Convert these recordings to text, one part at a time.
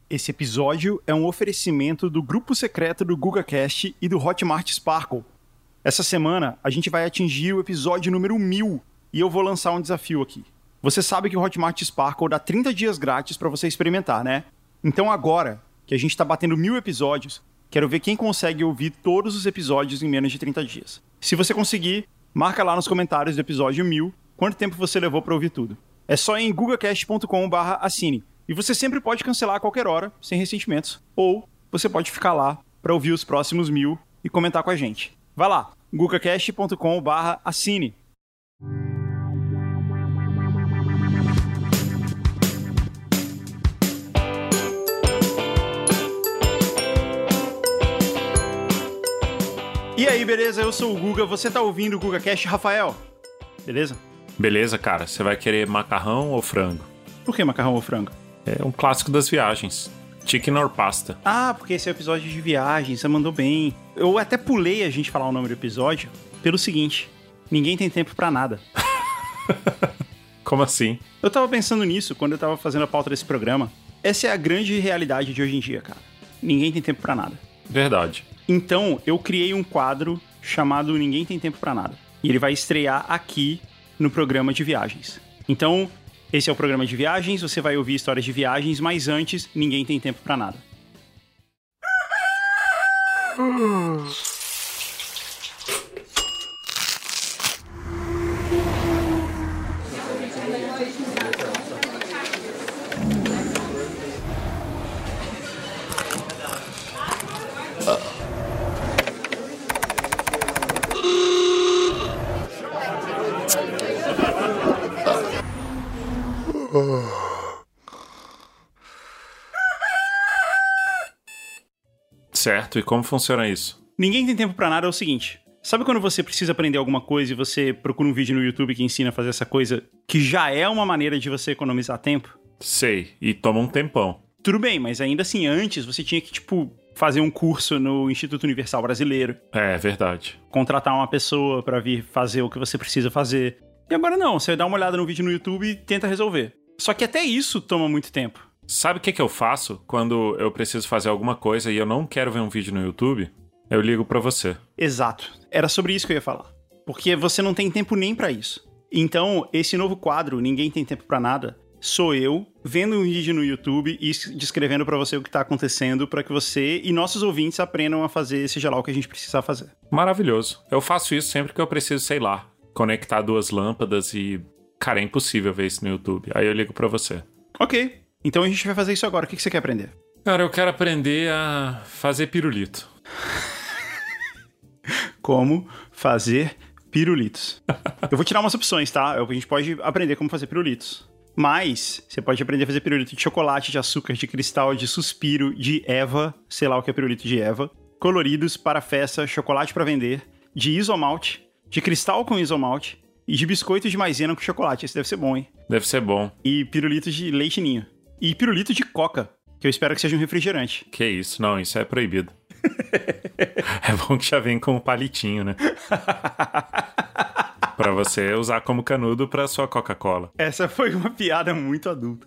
Esse episódio é um oferecimento do grupo secreto do GugaCast e do Hotmart Sparkle. Essa semana, a gente vai atingir o episódio número 1000 e eu vou lançar um desafio aqui. Você sabe que o Hotmart Sparkle dá 30 dias grátis para você experimentar, né? Então agora, que a gente tá batendo 1000 episódios, quero ver quem consegue ouvir todos os episódios em menos de 30 dias. Se você conseguir, marca lá nos comentários do episódio 1000 quanto tempo você levou para ouvir tudo. É só em gugacast.com/assine. E você sempre pode cancelar a qualquer hora, sem ressentimentos. Ou você pode ficar lá para ouvir os próximos 1000 e comentar com a gente. Vai lá, gugacast.com/assine. E aí, beleza? Eu sou o Guga, você tá ouvindo o GugaCast, Rafael? Beleza? Beleza, cara. Você vai querer macarrão ou frango? Por que macarrão ou frango? É um clássico das viagens. Chicken or pasta. Ah, porque esse é o episódio de viagem, você mandou bem. Eu até pulei a gente falar o nome do episódio pelo seguinte: ninguém tem tempo pra nada. Como assim? Eu tava pensando nisso quando eu tava fazendo a pauta desse programa. Essa é a grande realidade de hoje em dia, cara. Ninguém tem tempo pra nada. Verdade. Então, eu criei um quadro chamado Ninguém Tem Tempo Pra Nada. E ele vai estrear aqui no programa de viagens. Então, esse é o programa de viagens, você vai ouvir histórias de viagens, mas antes, ninguém tem tempo pra nada. Certo, e como funciona isso? Ninguém tem tempo pra nada é o seguinte: sabe quando você precisa aprender alguma coisa e você procura um vídeo no YouTube que ensina a fazer essa coisa, que já é uma maneira de você economizar tempo? Sei, e toma um tempão. Tudo bem, mas ainda assim, antes você tinha que, fazer um curso no Instituto Universal Brasileiro. É, verdade. Contratar uma pessoa pra vir fazer o que você precisa fazer. E agora não, você dá uma olhada no vídeo no YouTube e tenta resolver. Só que até isso toma muito tempo. Sabe o que eu faço quando eu preciso fazer alguma coisa e eu não quero ver um vídeo no YouTube? Eu ligo pra você. Exato. Era sobre isso que eu ia falar. Porque você não tem tempo nem pra isso. Então, esse novo quadro, Ninguém Tem Tempo Pra Nada, sou eu vendo um vídeo no YouTube e descrevendo pra você o que tá acontecendo pra que você e nossos ouvintes aprendam a fazer seja lá o que a gente precisar fazer. Maravilhoso. Eu faço isso sempre que eu preciso, sei lá, conectar duas lâmpadas e... Cara, é impossível ver isso no YouTube. Aí eu ligo pra você. Ok. Então a gente vai fazer isso agora. O que você quer aprender? Cara, eu quero aprender a fazer pirulito. Como fazer pirulitos. Eu vou tirar umas opções, tá? A gente pode aprender como fazer pirulitos. Mas você pode aprender a fazer pirulito de chocolate, de açúcar, de cristal, de suspiro, de Eva, sei lá o que é pirulito de Eva, coloridos, para festa, chocolate para vender, de isomalte, de cristal com isomalte e de biscoito de maisena com chocolate. Esse deve ser bom, hein? Deve ser bom. E pirulito de leite ninho. E pirulito de coca, que eu espero que seja um refrigerante. Que isso? Não, isso é proibido. É bom que já vem com um palitinho, né? Pra você usar como canudo pra sua Coca-Cola. Essa foi uma piada muito adulta.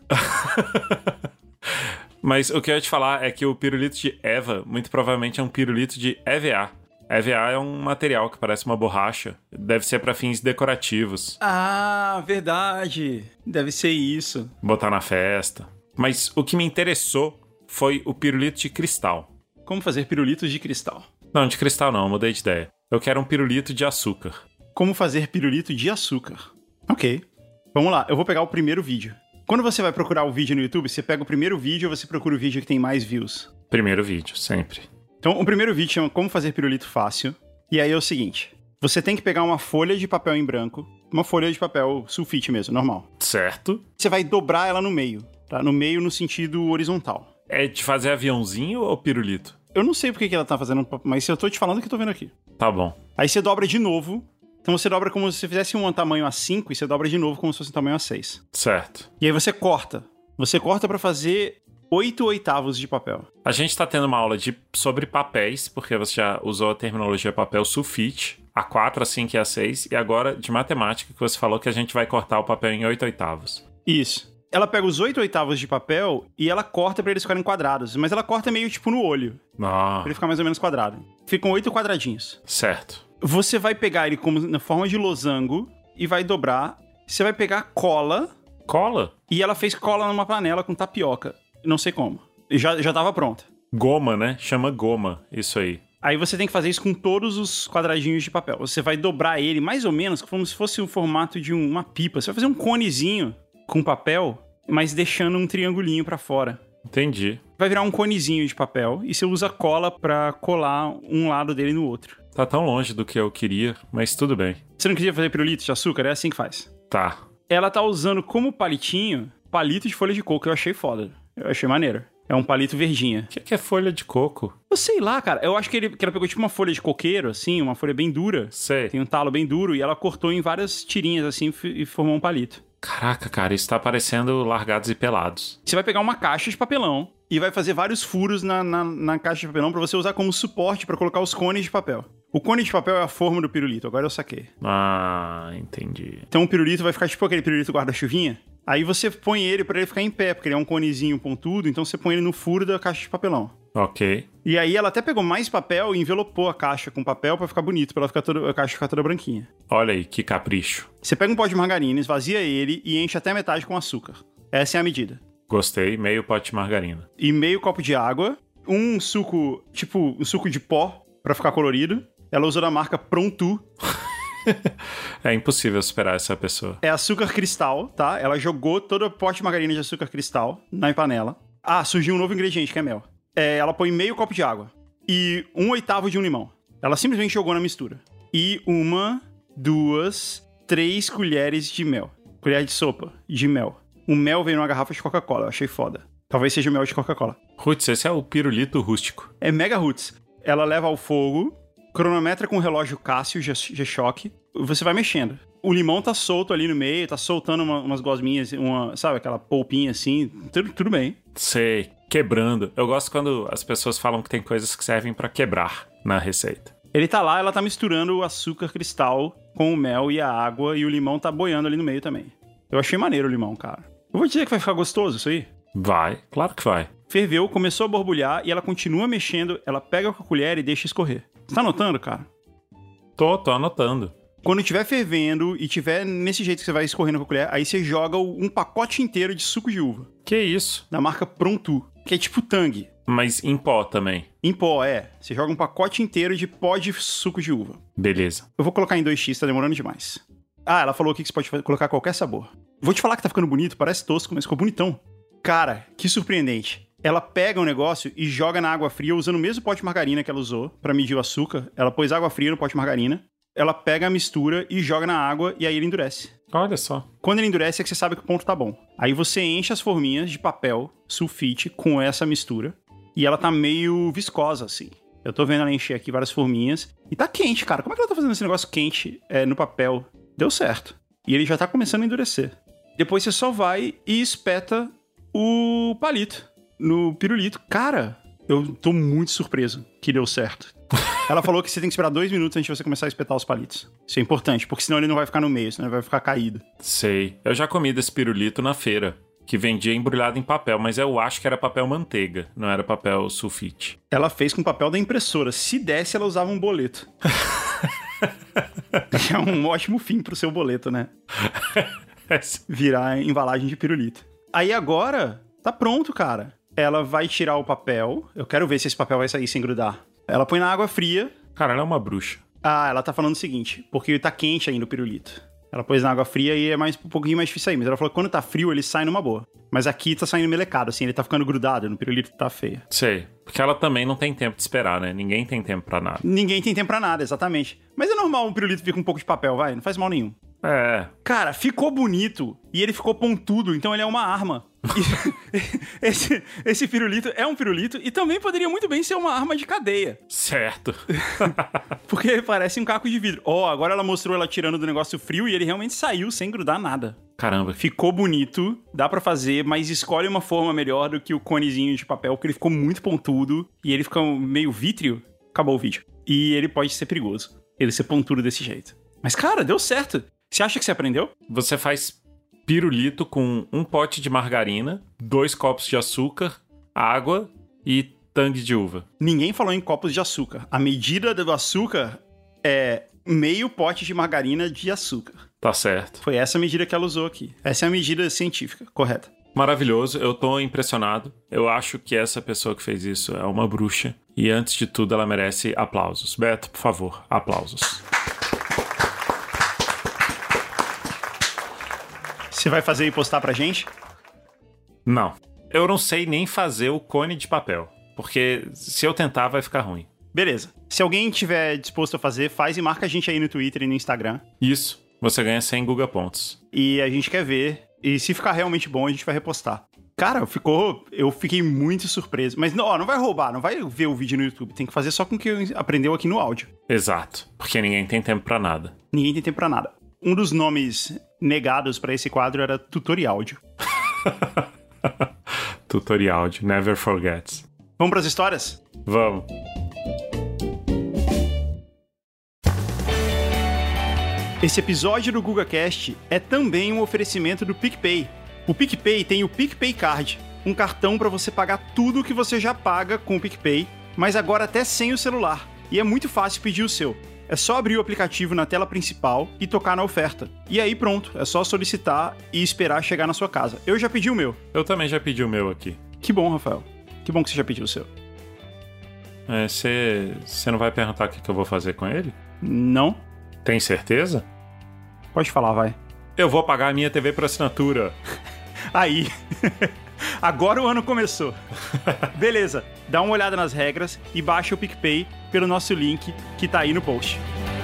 Mas o que eu ia te falar é que o pirulito de Eva, muito provavelmente é um pirulito de EVA. EVA é um material que parece uma borracha. Deve ser pra fins decorativos. Ah, verdade. Deve ser isso. Botar na festa. Mas o que me interessou foi o pirulito de cristal. Como fazer pirulitos de cristal? Não, de cristal não, mudei de ideia. Eu quero um pirulito de açúcar. Como fazer pirulito de açúcar? Ok. Vamos lá, eu vou pegar o primeiro vídeo. Quando você vai procurar o vídeo no YouTube, você pega o primeiro vídeo ou você procura o vídeo que tem mais views? Primeiro vídeo, sempre. Então, o primeiro vídeo chama Como Fazer Pirulito Fácil. E aí é o seguinte: você tem que pegar uma folha de papel em branco, uma folha de papel sulfite mesmo, normal. Certo. Você vai dobrar ela no meio, tá? No meio no sentido horizontal. É de fazer aviãozinho ou pirulito? Eu não sei porque que ela tá fazendo, mas eu tô te falando que eu tô vendo aqui. Tá bom. Aí você dobra de novo. Então você dobra como se você fizesse um tamanho A5 e você dobra de novo como se fosse um tamanho A6. Certo. E aí você corta. Você corta pra fazer 8/8 de papel. A gente tá tendo uma aula sobre papéis, porque você já usou a terminologia papel sulfite, A4, A5 e A6, e agora de matemática, que você falou que a gente vai cortar o papel em 8/8. Isso. Ela pega os 8/8 de papel e ela corta pra eles ficarem quadrados. Mas ela corta meio tipo no olho, Ah, pra ele ficar mais ou menos quadrado. Ficam 8 quadradinhos. certo. Você vai pegar ele como na forma de losango e vai dobrar. Você vai pegar cola Cola? e ela fez cola numa panela com tapioca. Não sei como. Já tava pronta. Goma, né? Chama goma, isso aí. Aí você tem que fazer isso com todos os quadradinhos de papel. Você vai dobrar ele mais ou menos como se fosse o formato de uma pipa. Você vai fazer um conezinho com papel, mas deixando um triangulinho pra fora. Entendi. Vai virar um conezinho de papel e você usa cola pra colar um lado dele no outro. Tá tão longe do que eu queria, mas tudo bem. Você não queria fazer pirulito de açúcar? É assim que faz. Tá. Ela tá usando como palitinho palito de folha de coco. Eu achei foda. Eu achei maneiro. É um palito verdinha. O que é folha de coco? Eu sei lá, cara. Eu acho que ela pegou tipo uma folha de coqueiro, assim, uma folha bem dura. Sei. Tem um talo bem duro e ela cortou em várias tirinhas, assim, e formou um palito. Caraca, cara, isso tá parecendo Largados e Pelados. Você vai pegar uma caixa de papelão e vai fazer vários furos na caixa de papelão pra você usar como suporte pra colocar os cones de papel. O cone de papel é a forma do pirulito, agora eu saquei. Ah, entendi. Então o pirulito vai ficar tipo aquele pirulito guarda-chuvinha. Aí você põe ele pra ele ficar em pé, porque ele é um conezinho pontudo, então você põe ele no furo da caixa de papelão. Ok. E aí ela até pegou mais papel e envelopou a caixa com papel pra ficar bonito, pra ela ficar a caixa ficar toda branquinha. Olha aí, que capricho. Você pega um pó de margarina, esvazia ele e enche até metade com açúcar. Essa é a medida. Gostei, meio pote de margarina. E meio copo de água, um suco, tipo um suco de pó pra ficar colorido. Ela usou da marca Pronto. É impossível superar essa pessoa. É açúcar cristal, tá? Ela jogou todo o pote de margarina de açúcar cristal na panela. Ah, surgiu um novo ingrediente, que é mel. Ela põe meio copo de água e 1/8 de um limão. Ela simplesmente jogou na mistura. E 1, 2, 3 colheres de mel. Colher de sopa de mel. O mel veio numa garrafa de Coca-Cola, eu achei foda. Talvez seja mel de Coca-Cola. Roots, esse é o pirulito rústico. É mega roots. Ela leva ao fogo, cronometra com o relógio Casio G-Shock. Você vai mexendo. O limão tá solto ali no meio, tá soltando umas gosminhas, sabe, aquela polpinha assim. Tudo bem. Sei, quebrando. Eu gosto quando as pessoas falam que tem coisas que servem pra quebrar na receita. Ele tá lá, ela tá misturando o açúcar cristal com o mel e a água, e o limão tá boiando ali no meio também. Eu achei maneiro o limão, cara. Eu vou dizer que vai ficar gostoso isso aí. Vai, claro que vai. Ferveu, começou a borbulhar e ela continua mexendo, ela pega com a colher e deixa escorrer. Você tá notando, cara? Tô anotando. Quando estiver fervendo e tiver nesse jeito que você vai escorrendo com a colher, aí você joga um pacote inteiro de suco de uva. Que isso? Da marca Pronto, que é tipo Tang. Mas em pó também. Em pó, é. Você joga um pacote inteiro de pó de suco de uva. Beleza. Eu vou colocar em 2x, tá demorando demais. Ah, ela falou aqui que você pode colocar qualquer sabor. Vou te falar que tá ficando bonito, parece tosco, mas ficou bonitão. Cara, que surpreendente. Ela pega um negócio e joga na água fria usando o mesmo pote de margarina que ela usou pra medir o açúcar. Ela pôs água fria no pote de margarina. Ela pega a mistura e joga na água e aí ele endurece. Olha só. Quando ele endurece é que você sabe que o ponto tá bom. Aí você enche as forminhas de papel sulfite com essa mistura e ela tá meio viscosa, assim. Eu tô vendo ela encher aqui várias forminhas e tá quente, cara. Como é que ela tá fazendo esse negócio quente no papel? Deu certo. E ele já tá começando a endurecer. Depois você só vai e espeta o palito no pirulito. Cara, eu tô muito surpreso que deu certo. Ela falou que você tem que esperar 2 minutos antes de você começar a espetar os palitos. Isso é importante, porque senão ele não vai ficar no meio, senão ele vai ficar caído. Sei. Eu já comi desse pirulito na feira, que vendia embrulhado em papel, mas eu acho que era papel manteiga, não era papel sulfite. Ela fez com papel da impressora. Se desse, ela usava um boleto. É um ótimo fim pro seu boleto, né? Virar embalagem de pirulito. Aí agora, tá pronto, cara. Ela vai tirar o papel. Eu quero ver se esse papel vai sair sem grudar. Ela põe na água fria. Cara, ela é uma bruxa. Ah, ela tá falando o seguinte, porque tá quente ainda o pirulito. Ela pôs na água fria e é um pouquinho mais difícil sair. Mas ela falou que quando tá frio, ele sai numa boa. Mas aqui tá saindo melecado, assim, ele tá ficando grudado. No pirulito tá feio. Sei. Porque ela também não tem tempo de esperar, né? Ninguém tem tempo pra nada. Ninguém tem tempo pra nada, exatamente. Mas é normal um pirulito vir com um pouco de papel, vai. Não faz mal nenhum. É. Cara, ficou bonito. E ele ficou pontudo, então ele é uma arma. Esse pirulito é um pirulito e também poderia muito bem ser uma arma de cadeia. Certo. Porque ele parece um caco de vidro. Agora ela mostrou ela tirando do negócio frio e ele realmente saiu sem grudar nada. Caramba. Ficou bonito, dá pra fazer, mas escolhe uma forma melhor do que o conezinho de papel, porque ele ficou muito pontudo e ele fica meio vítreo. Acabou o vídeo. E ele pode ser perigoso. Ele ser pontudo desse jeito. Mas, cara, deu certo. Você acha que você aprendeu? Você faz pirulito com um pote de margarina, 2 copos de açúcar, água e tangue de uva. Ninguém falou em copos de açúcar. A medida do açúcar é meio pote de margarina de açúcar. Tá certo. Foi essa a medida que ela usou aqui. Essa é a medida científica, correta. Maravilhoso, eu tô impressionado. Eu acho que essa pessoa que fez isso é uma bruxa. E antes de tudo, ela merece aplausos. Beto, por favor, aplausos. Você vai fazer e postar pra gente? Não. Eu não sei nem fazer o cone de papel. Porque se eu tentar, vai ficar ruim. Beleza. Se alguém tiver disposto a fazer, faz e marca a gente aí no Twitter e no Instagram. Isso. Você ganha 100 Guga Pontos. E a gente quer ver. E se ficar realmente bom, a gente vai repostar. Cara, eu fiquei muito surpreso. Mas não vai roubar, não vai ver o vídeo no YouTube. Tem que fazer só com o que aprendeu aqui no áudio. Exato. Porque ninguém tem tempo pra nada. Ninguém tem tempo pra nada. Um dos nomes negados pra esse quadro era Tutoriáudio. Tutoriáudio, never forgets. Vamos pras histórias? Vamos. Esse episódio do GugaCast é também um oferecimento do PicPay. O PicPay tem o PicPay Card, um cartão para você pagar tudo o que você já paga com o PicPay, mas agora até sem o celular. E é muito fácil pedir o seu. É só abrir o aplicativo na tela principal e tocar na oferta. E aí pronto, é só solicitar e esperar chegar na sua casa. Eu já pedi o meu. Eu também já pedi o meu aqui. Que bom, Rafael. Que bom que você já pediu o seu. Você não vai perguntar o que eu vou fazer com ele? Não? Tem certeza? Pode falar, vai. Eu vou pagar a minha TV por assinatura. Aí. Agora o ano começou. Beleza, dá uma olhada nas regras e baixa o PicPay pelo nosso link que tá aí no post.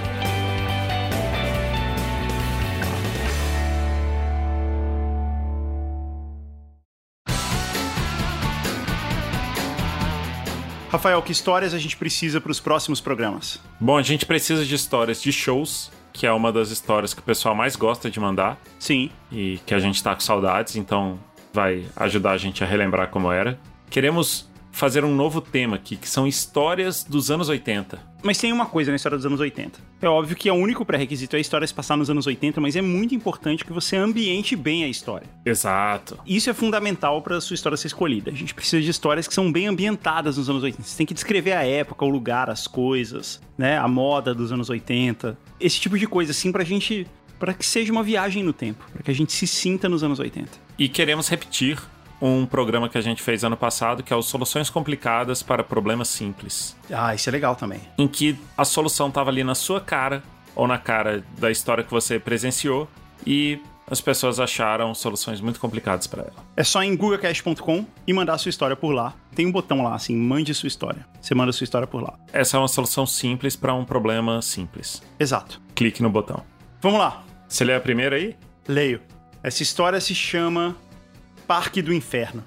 Rafael, que histórias a gente precisa para os próximos programas? Bom, a gente precisa de histórias de shows, que é uma das histórias que o pessoal mais gosta de mandar. Sim. E que a gente tá com saudades, então vai ajudar a gente a relembrar como era. Queremos fazer um novo tema aqui, que são histórias dos anos 80. Mas tem uma coisa na história dos anos 80. É óbvio que o único pré-requisito é a história se passar nos anos 80, mas é muito importante que você ambiente bem a história. Exato. Isso é fundamental para a sua história ser escolhida. A gente precisa de histórias que são bem ambientadas nos anos 80. Você tem que descrever a época, o lugar, as coisas, né? A moda dos anos 80. Esse tipo de coisa, assim, pra que seja uma viagem no tempo. Pra que a gente se sinta nos anos 80. E queremos repetir um programa que a gente fez ano passado, que é o Soluções Complicadas para Problemas Simples. Ah, isso é legal também. Em que a solução estava ali na sua cara, ou na cara da história que você presenciou, e as pessoas acharam soluções muito complicadas para ela. É só em gugacast.com e mandar a sua história por lá. Tem um botão lá, assim, mande sua história. Você manda a sua história por lá. Essa é uma solução simples para um problema simples. Exato. Clique no botão. Vamos lá. Você lê a primeira aí? Leio. Essa história se chama Parque do Inferno.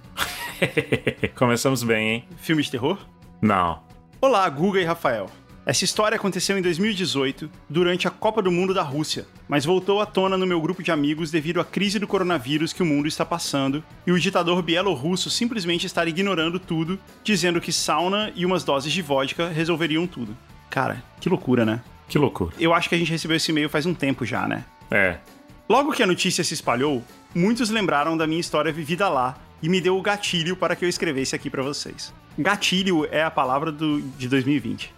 Começamos bem, hein? Filme de terror? Não. Olá, Guga e Rafael. Essa história aconteceu em 2018, durante a Copa do Mundo da Rússia, mas voltou à tona no meu grupo de amigos devido à crise do coronavírus que o mundo está passando e o ditador bielorrusso simplesmente estar ignorando tudo, dizendo que sauna e umas doses de vodka resolveriam tudo. Cara, que loucura, né? Que loucura. Eu acho que a gente recebeu esse e-mail faz um tempo já, né? É. Logo que a notícia se espalhou, muitos lembraram da minha história vivida lá e me deu o gatilho para que eu escrevesse aqui pra vocês. Gatilho é a palavra de 2020.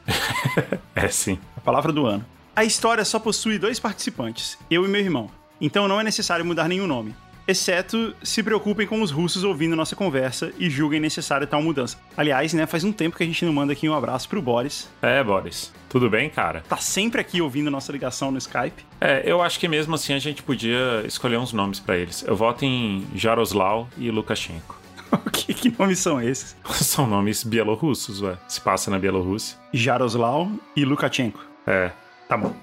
É sim. A palavra do ano. A história só possui 2 participantes, eu e meu irmão, então não é necessário mudar nenhum nome. Exceto se preocupem com os russos ouvindo nossa conversa e julguem necessária tal mudança. Aliás, né, faz um tempo que a gente não manda aqui um abraço pro Boris. É, Boris. Tudo bem, cara? Tá sempre aqui ouvindo nossa ligação no Skype. É, eu acho que mesmo assim a gente podia escolher uns nomes pra eles. Eu voto em Jaroslav e Lukashenko. Que nomes são esses? São nomes bielorrussos, ué. Se passa na Bielorrússia. Jaroslav e Lukashenko. É. Tá bom.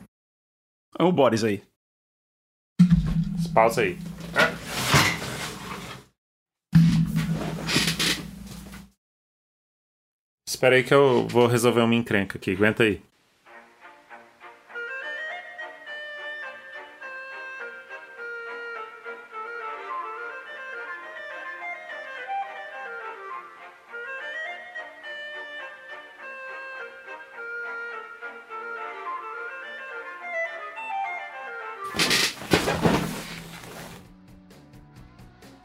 É o Boris aí. Pausa aí. Espera aí que eu vou resolver uma encrenca aqui. Aguenta aí.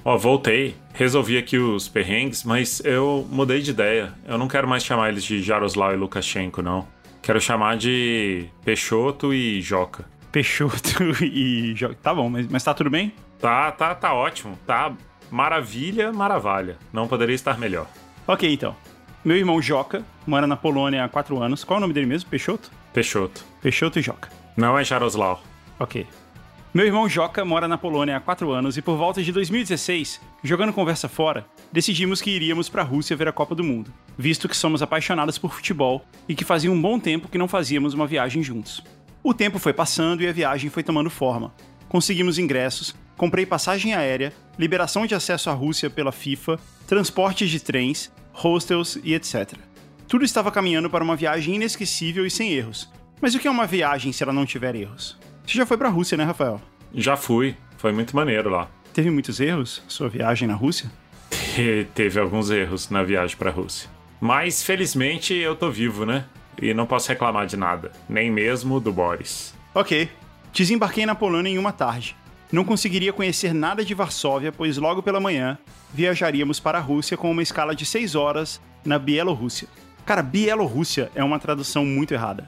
Ó, voltei, resolvi aqui os perrengues, mas eu mudei de ideia. Eu não quero mais chamar eles de Jaroslaw e Lukashenko, não. Quero chamar de Peixoto e Joca. Peixoto e Joca. Tá bom, mas tá tudo bem? Tá ótimo. Tá maravilha, maravilha. Não poderia estar melhor. Ok, então. Meu irmão Joca mora na Polônia há 4 anos. Qual é o nome dele mesmo? Peixoto? Peixoto. Peixoto e Joca. Não é Jaroslaw. Ok. Meu irmão Joca mora na Polônia há 4 anos e por volta de 2016, jogando conversa fora, decidimos que iríamos pra Rússia ver a Copa do Mundo, visto que somos apaixonados por futebol e que fazia um bom tempo que não fazíamos uma viagem juntos. O tempo foi passando e a viagem foi tomando forma. Conseguimos ingressos, comprei passagem aérea, liberação de acesso à Rússia pela FIFA, transportes de trens, hostels e etc. Tudo estava caminhando para uma viagem inesquecível e sem erros. Mas o que é uma viagem se ela não tiver erros? Você já foi pra Rússia, né, Rafael? Já fui. Foi muito maneiro lá. Teve muitos erros sua viagem na Rússia? Teve alguns erros na viagem pra Rússia. Mas, felizmente, eu tô vivo, né? E não posso reclamar de nada. Nem mesmo do Boris. Ok. Desembarquei na Polônia em uma tarde. Não conseguiria conhecer nada de Varsóvia, pois logo pela manhã viajaríamos para a Rússia com uma escala de 6 horas na Bielorrússia. Cara, Bielorrússia é uma tradução muito errada.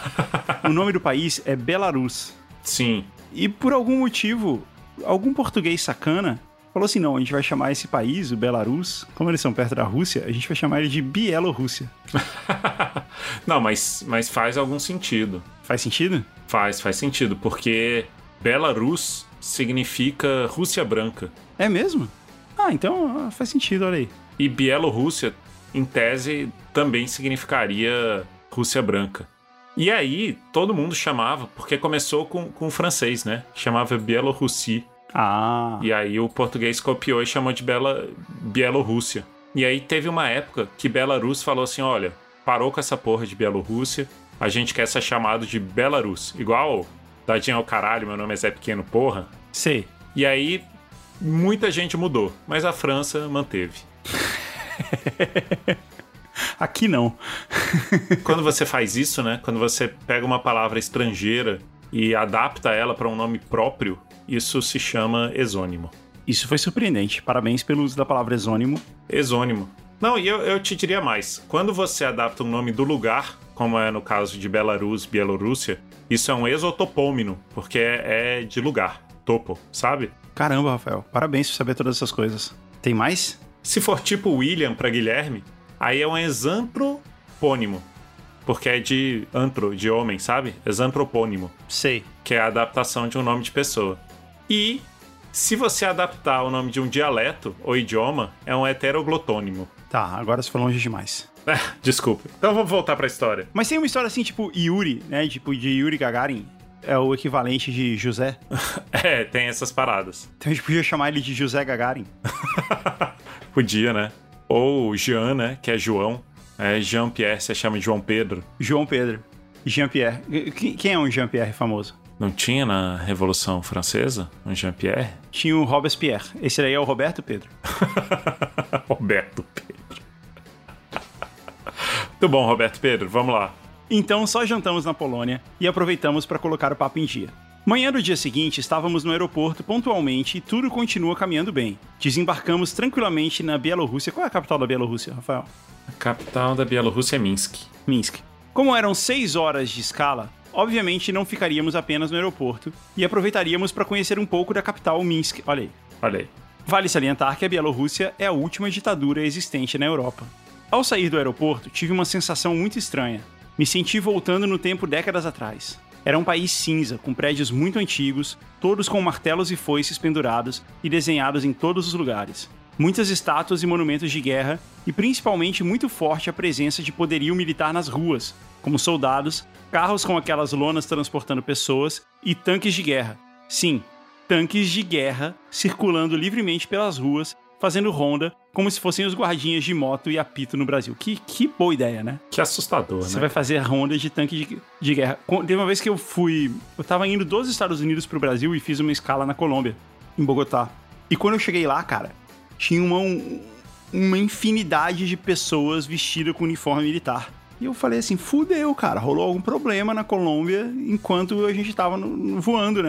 O nome do país é Belarus. Sim. E por algum motivo, algum português sacana falou assim, não, a gente vai chamar esse país, o Belarus, como eles são perto da Rússia, a gente vai chamar ele de Bielorrússia. Não, mas faz algum sentido. Faz sentido? Faz sentido, porque Belarus significa Rússia Branca. É mesmo? Ah, então faz sentido, olha aí. E Bielorrússia, em tese, também significaria Rússia Branca. E aí, todo mundo chamava, porque começou com o francês, né? Chamava Bielorrussie. Ah. E aí o português copiou e chamou de Bielorrússia. E aí teve uma época que Belarus falou assim, olha, parou com essa porra de Bielorrússia, a gente quer ser chamado de Belarus. Igual, dadinho ao caralho, meu nome é Zé Pequeno, porra. Sei. E aí, muita gente mudou, mas a França manteve. Aqui não. Quando você faz isso, né? Quando você pega uma palavra estrangeira e adapta ela para um nome próprio, isso se chama exônimo. Isso foi surpreendente. Parabéns pelo uso da palavra exônimo. Exônimo. Não, e eu te diria mais. Quando você adapta o nome do lugar, como é no caso de Belarus, Bielorrússia, isso é um exotopômino, porque é de lugar. Topo, sabe? Caramba, Rafael. Parabéns por saber todas essas coisas. Tem mais? Se for tipo William para Guilherme, aí é um exantropônimo. Porque é de antro, de homem, sabe? Exantropônimo. Sei. Que é a adaptação de um nome de pessoa. E se você adaptar o nome de um dialeto ou idioma, é um heteroglotônimo. Tá, agora você foi longe demais. Desculpa. Então vamos voltar pra história. Mas tem uma história assim, tipo Yuri, né? Tipo de Yuri Gagarin. É o equivalente de José. É, tem essas paradas. Então a gente podia chamar ele de José Gagarin. Podia, né? Ou Jean, né? Que é João. Jean-Pierre, você chama de João Pedro. João Pedro. Jean-Pierre. Quem é um Jean-Pierre famoso? Não tinha na Revolução Francesa um Jean-Pierre? Tinha o Robespierre. Esse daí é o Roberto Pedro. Roberto Pedro. Muito bom, Roberto Pedro. Vamos lá. Então só jantamos na Polônia e aproveitamos para colocar o papo em dia. Manhã do dia seguinte, estávamos no aeroporto pontualmente e tudo continua caminhando bem. Desembarcamos tranquilamente na Bielorrússia. Qual é a capital da Bielorrússia, Rafael? A capital da Bielorrússia é Minsk. Minsk. Como eram 6 horas de escala, obviamente não ficaríamos apenas no aeroporto e aproveitaríamos para conhecer um pouco da capital Minsk. Olha aí. Olha aí. Vale salientar que a Bielorrússia é a última ditadura existente na Europa. Ao sair do aeroporto, tive uma sensação muito estranha. Me senti voltando no tempo décadas atrás. Era um país cinza, com prédios muito antigos, todos com martelos e foices pendurados e desenhados em todos os lugares. Muitas estátuas e monumentos de guerra, e principalmente muito forte a presença de poderio militar nas ruas, como soldados, carros com aquelas lonas transportando pessoas e tanques de guerra. Sim, tanques de guerra circulando livremente pelas ruas, fazendo ronda, como se fossem os guardinhas de moto e apito no Brasil. Que boa ideia, né? Que assustador, Você né? vai fazer ronda de tanque de guerra. Teve uma vez que eu tava indo dos Estados Unidos pro Brasil e fiz uma escala na Colômbia, em Bogotá. E quando eu cheguei lá, cara, tinha uma infinidade de pessoas vestidas com uniforme militar. E eu falei assim, fudeu, cara, rolou algum problema na Colômbia enquanto a gente tava voando, né?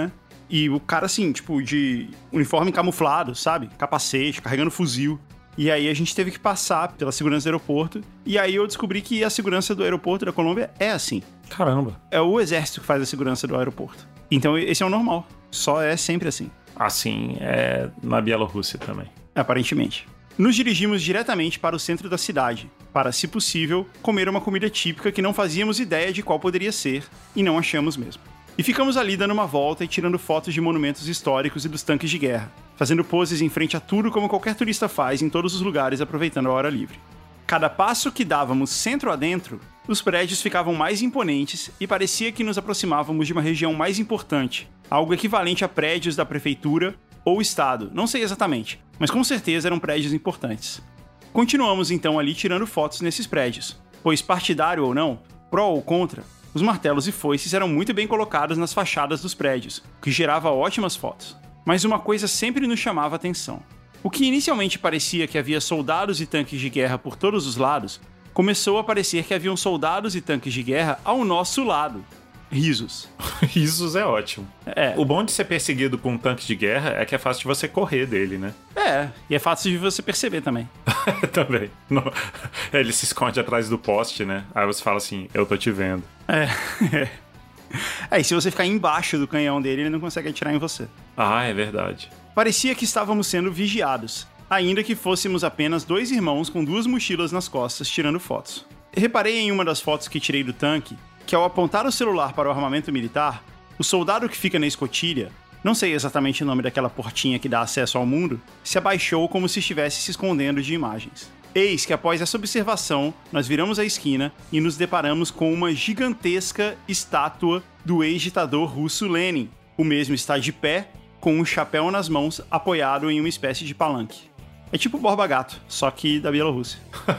E o cara, assim, tipo, de uniforme camuflado, sabe? Capacete, carregando fuzil. E aí a gente teve que passar pela segurança do aeroporto. E aí eu descobri que a segurança do aeroporto da Colômbia é assim. Caramba. É o exército que faz a segurança do aeroporto. Então esse é o normal. Só é sempre assim. Assim é na Bielorrússia também. Aparentemente. Nos dirigimos diretamente para o centro da cidade, para, se possível, comer uma comida típica que não fazíamos ideia de qual poderia ser, e não achamos mesmo. E ficamos ali dando uma volta e tirando fotos de monumentos históricos e dos tanques de guerra, fazendo poses em frente a tudo como qualquer turista faz em todos os lugares aproveitando a hora livre. Cada passo que dávamos centro adentro, os prédios ficavam mais imponentes e parecia que nos aproximávamos de uma região mais importante, algo equivalente a prédios da prefeitura ou estado, não sei exatamente, mas com certeza eram prédios importantes. Continuamos então ali tirando fotos nesses prédios, pois partidário ou não, pró ou contra, os martelos e foices eram muito bem colocados nas fachadas dos prédios, o que gerava ótimas fotos. Mas uma coisa sempre nos chamava a atenção. O que inicialmente parecia que havia soldados e tanques de guerra por todos os lados, começou a parecer que haviam soldados e tanques de guerra ao nosso lado. Risos. Risos é ótimo. É. O bom de ser perseguido por um tanque de guerra é que é fácil de você correr dele, né? E é fácil de você perceber também. Também. Não. Ele se esconde atrás do poste, né? Aí você fala assim, eu tô te vendo. E se você ficar embaixo do canhão dele, ele não consegue atirar em você. Ah, é verdade. Parecia que estávamos sendo vigiados, ainda que fôssemos apenas dois irmãos com duas mochilas nas costas tirando fotos. Reparei em uma das fotos que tirei do tanque que, ao apontar o celular para o armamento militar, o soldado que fica na escotilha, não sei exatamente o nome daquela portinha que dá acesso ao mundo, se abaixou como se estivesse se escondendo de imagens. Eis que, após essa observação, nós viramos a esquina e nos deparamos com uma gigantesca estátua do ex-ditador russo Lenin. O mesmo está de pé, com um chapéu nas mãos, apoiado em uma espécie de palanque. É tipo Borba Gato, só que da Bielorrússia.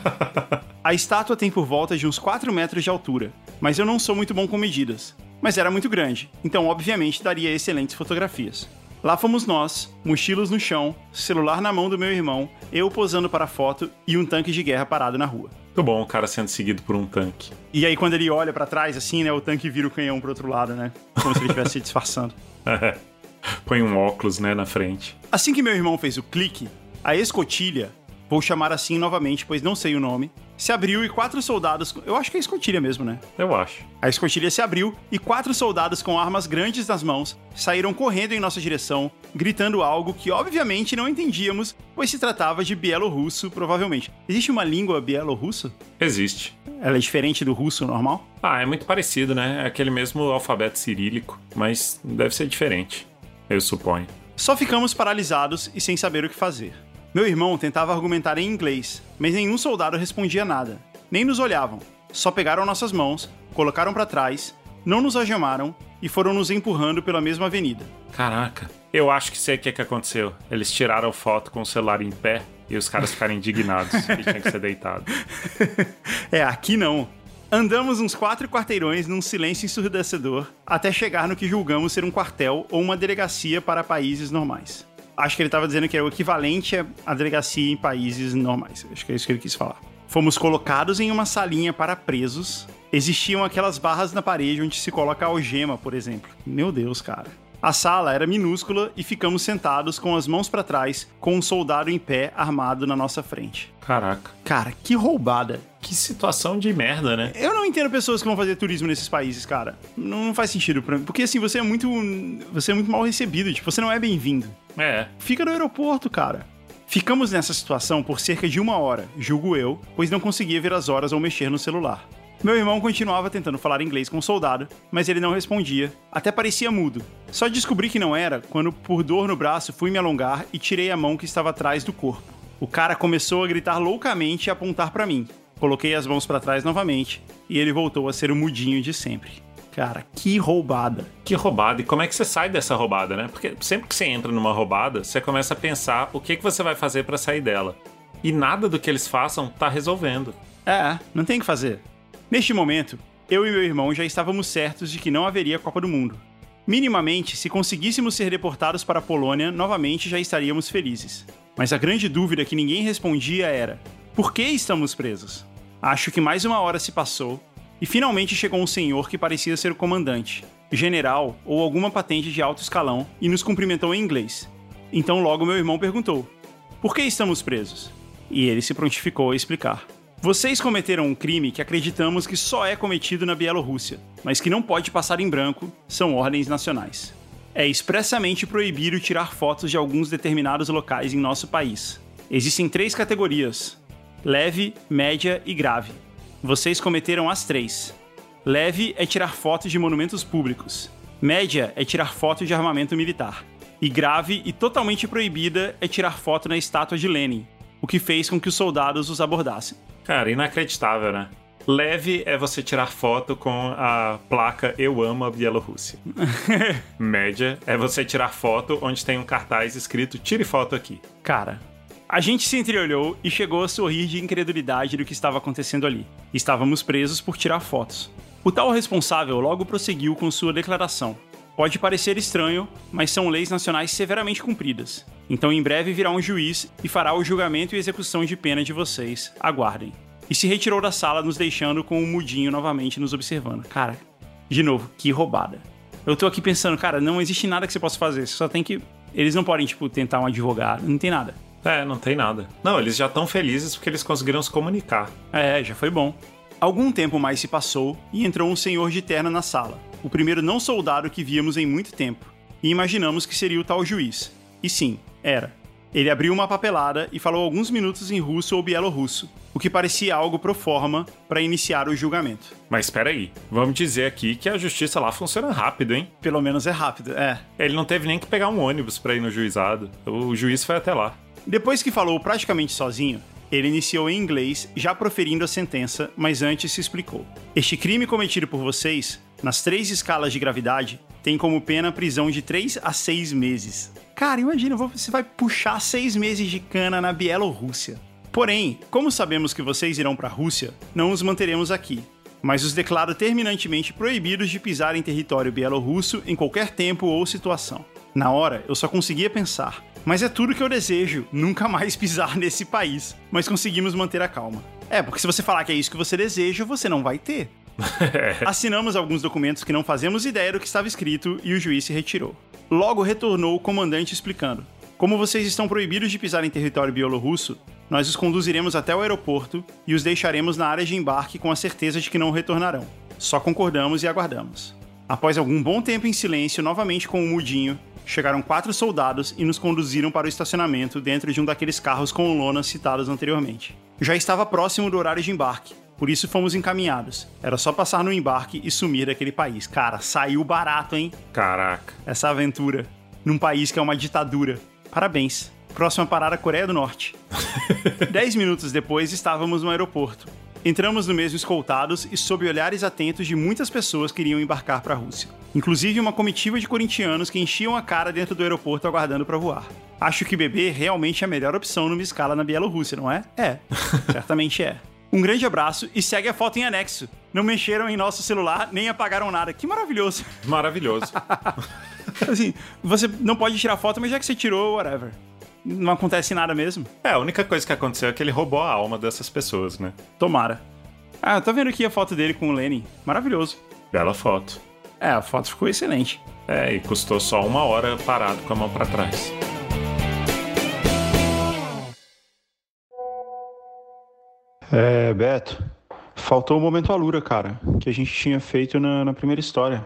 A estátua tem por volta de uns 4 metros de altura, mas eu não sou muito bom com medidas. Mas era muito grande, então obviamente daria excelentes fotografias. Lá fomos nós, mochilas no chão, celular na mão do meu irmão, eu posando para a foto e um tanque de guerra parado na rua. Muito bom o cara sendo seguido por um tanque. E aí quando ele olha pra trás, assim, né, o tanque vira o canhão pro outro lado, né? Como se ele estivesse se disfarçando. Põe um óculos, né, na frente. Assim que meu irmão fez o clique, a escotilha, vou chamar assim novamente, pois não sei o nome, se abriu e 4 soldados... Eu acho que é escotilha mesmo, né? Eu acho. A escotilha se abriu e 4 soldados com armas grandes nas mãos saíram correndo em nossa direção, gritando algo que obviamente não entendíamos, pois se tratava de bielorrusso, provavelmente. Existe uma língua bielorrussa? Existe. Ela é diferente do russo normal? Ah, é muito parecido, né? É aquele mesmo alfabeto cirílico, mas deve ser diferente, eu suponho. Só ficamos paralisados e sem saber o que fazer. Meu irmão tentava argumentar em inglês, mas nenhum soldado respondia nada. Nem nos olhavam. Só pegaram nossas mãos, colocaram pra trás, não nos algemaram e foram nos empurrando pela mesma avenida. Caraca. Eu acho que sei o que aconteceu. Eles tiraram foto com o celular em pé e os caras ficaram indignados que tinha que ser deitado. Aqui não. Andamos uns 4 quarteirões num silêncio ensurdecedor até chegar no que julgamos ser um quartel ou uma delegacia para países normais. Acho que ele estava dizendo que é o equivalente à delegacia em países normais. Acho que é isso que ele quis falar. Fomos colocados em uma salinha para presos. Existiam aquelas barras na parede onde se coloca a algema, por exemplo. Meu Deus, cara. A sala era minúscula e ficamos sentados com as mãos para trás, com um soldado em pé armado na nossa frente. Caraca. Cara, que roubada. Que situação de merda, né? Eu não entendo pessoas que vão fazer turismo nesses países, cara. Não faz sentido pra mim. Porque assim, você é muito mal recebido. Tipo, você não é bem-vindo. Fica no aeroporto, cara. Ficamos nessa situação por cerca de 1 hora, julgo eu, pois não conseguia ver as horas ou mexer no celular. Meu irmão continuava tentando falar inglês com o soldado, mas ele não respondia, até parecia mudo. Só descobri que não era quando, por dor no braço, fui me alongar e tirei a mão que estava atrás do corpo. O cara começou a gritar loucamente e apontar pra mim. Coloquei as mãos pra trás novamente e ele voltou a ser o mudinho de sempre. Cara, que roubada. Que roubada. E como é que você sai dessa roubada, né? Porque sempre que você entra numa roubada, você começa a pensar o que você vai fazer pra sair dela. E nada do que eles façam tá resolvendo. Não tem o que fazer. Neste momento, eu e meu irmão já estávamos certos de que não haveria Copa do Mundo. Minimamente, se conseguíssemos ser deportados para a Polônia, novamente já estaríamos felizes. Mas a grande dúvida que ninguém respondia era: por que estamos presos? Acho que mais 1 hora se passou, e finalmente chegou um senhor que parecia ser o comandante. general ou alguma patente de alto escalão e nos cumprimentou em inglês. Então logo meu irmão perguntou: por que estamos presos? E ele se prontificou a explicar. Vocês cometeram um crime que acreditamos que só é cometido na Bielorrússia, mas que não pode passar em branco, são ordens nacionais. É expressamente proibido tirar fotos de alguns determinados locais em nosso país. Existem 3 categorias: leve, média e grave. Vocês cometeram as 3. Leve é tirar fotos de monumentos públicos. Média é tirar foto de armamento militar. E grave e totalmente proibida é tirar foto na estátua de Lenin, o que fez com que os soldados os abordassem. Cara, inacreditável, né? Leve é você tirar foto com a placa Eu Amo a Bielorrússia. Média é você tirar foto onde tem um cartaz escrito Tire foto aqui. Cara, a gente se entreolhou e chegou a sorrir de incredulidade do que estava acontecendo ali. Estávamos presos por tirar fotos. O tal responsável logo prosseguiu com sua declaração. Pode parecer estranho, mas são leis nacionais severamente cumpridas. Então em breve virá um juiz e fará o julgamento e execução de pena de vocês. Aguardem. E se retirou da sala, nos deixando com o mudinho novamente nos observando. Cara, de novo, que roubada. Eu tô aqui pensando, cara, não existe nada que você possa fazer. Você só tem que... Eles não podem, tentar um advogado. Não tem nada. Não tem nada. Não, eles já estão felizes porque eles conseguiram se comunicar. Já foi bom. Algum tempo mais se passou e entrou um senhor de terno na sala. O primeiro não soldado que víamos em muito tempo. E imaginamos que seria o tal juiz. E sim, era. Ele abriu uma papelada e falou alguns minutos em russo ou bielorrusso, o que parecia algo pro forma para iniciar o julgamento. Mas espera aí, vamos dizer aqui que a justiça lá funciona rápido, hein? Pelo menos é rápido, Ele não teve nem que pegar um ônibus para ir no juizado. O juiz foi até lá. Depois que falou praticamente sozinho, ele iniciou em inglês, já proferindo a sentença, mas antes se explicou. Este crime cometido por vocês, nas 3 escalas de gravidade, tem como pena prisão de 3 a 6 meses. Cara, imagina, você vai puxar 6 meses de cana na Bielorrússia. Porém, como sabemos que vocês irão para a Rússia, não os manteremos aqui, mas os declaro terminantemente proibidos de pisar em território bielorrusso em qualquer tempo ou situação. Na hora, eu só conseguia pensar, mas é tudo que eu desejo, nunca mais pisar nesse país. Mas conseguimos manter a calma. Porque se você falar que é isso que você deseja, você não vai ter. Assinamos alguns documentos que não fazemos ideia do que estava escrito e o juiz se retirou. Logo retornou o comandante explicando: como vocês estão proibidos de pisar em território bielorrusso, nós os conduziremos até o aeroporto e os deixaremos na área de embarque com a certeza de que não retornarão. Só concordamos e aguardamos. Após algum bom tempo em silêncio, novamente com o mudinho, chegaram 4 soldados e nos conduziram para o estacionamento dentro de um daqueles carros com lonas citados anteriormente. Já estava próximo do horário de embarque, por isso fomos encaminhados. Era só passar no embarque e sumir daquele país. Cara, saiu barato, hein? Caraca. Essa aventura, num país que é uma ditadura. Parabéns. Próxima parada, Coreia do Norte. 10 minutos depois, estávamos no aeroporto. Entramos no mesmo escoltados e sob olhares atentos de muitas pessoas que iriam embarcar para a Rússia. Inclusive uma comitiva de corintianos que enchiam a cara dentro do aeroporto aguardando para voar. Acho que beber realmente é a melhor opção numa escala na Bielorrússia, não é? Certamente é. Um grande abraço e segue a foto em anexo. Não mexeram em nosso celular, nem apagaram nada. Que maravilhoso. Maravilhoso. Assim, você não pode tirar foto, mas já que você tirou, whatever. Não acontece nada mesmo. A única coisa que aconteceu é que ele roubou a alma dessas pessoas, né? Tomara. Eu tô vendo aqui a foto dele com o Lenin. Maravilhoso. Bela foto. A foto ficou excelente. E custou só 1 hora parado com a mão pra trás. Beto, faltou o momento Alura, cara, que a gente tinha feito na primeira história.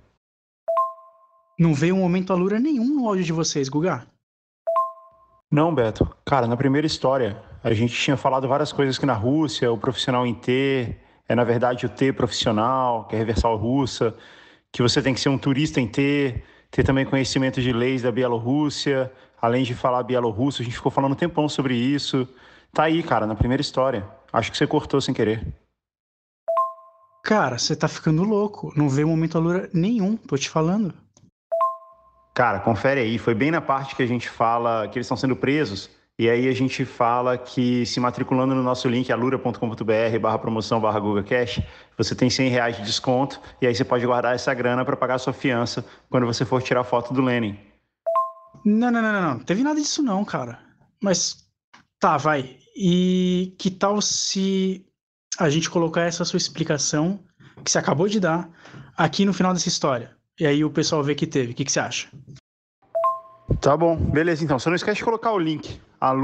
Não veio um momento Alura nenhum no áudio de vocês, Guga. Não, Beto. Cara, na primeira história, a gente tinha falado várias coisas que na Rússia, o profissional em T, na verdade o T profissional, que é reversal russa, que você tem que ser um turista em T, ter também conhecimento de leis da Bielorrússia, além de falar bielorrusso, a gente ficou falando um tempão sobre isso. Tá aí, cara, na primeira história. Acho que você cortou sem querer. Cara, você tá ficando louco. Não veio momento Alura nenhum, tô te falando. Cara, confere aí. Foi bem na parte que a gente fala que eles estão sendo presos. E aí a gente fala que se matriculando no nosso link alura.com.br/promoção/GugaCash, você tem R$100 de desconto. E aí você pode guardar essa grana para pagar a sua fiança quando você for tirar foto do Lenin. Não teve nada disso não, cara. Mas, tá, vai. E que tal se a gente colocar essa sua explicação, que você acabou de dar, aqui no final dessa história? E aí o pessoal vê que teve. O que você acha? Tá bom, beleza então. Só não esquece de colocar o link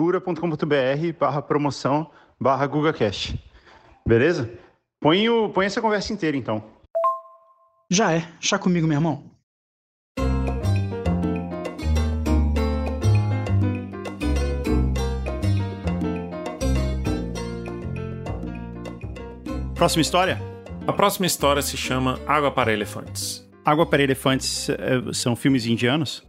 alura.com.br/promoção/GugaCast. Beleza? Põe essa conversa inteira então. Já é. Chá comigo, meu irmão. Próxima história? A próxima história se chama Água para Elefantes. Água para Elefantes são filmes indianos?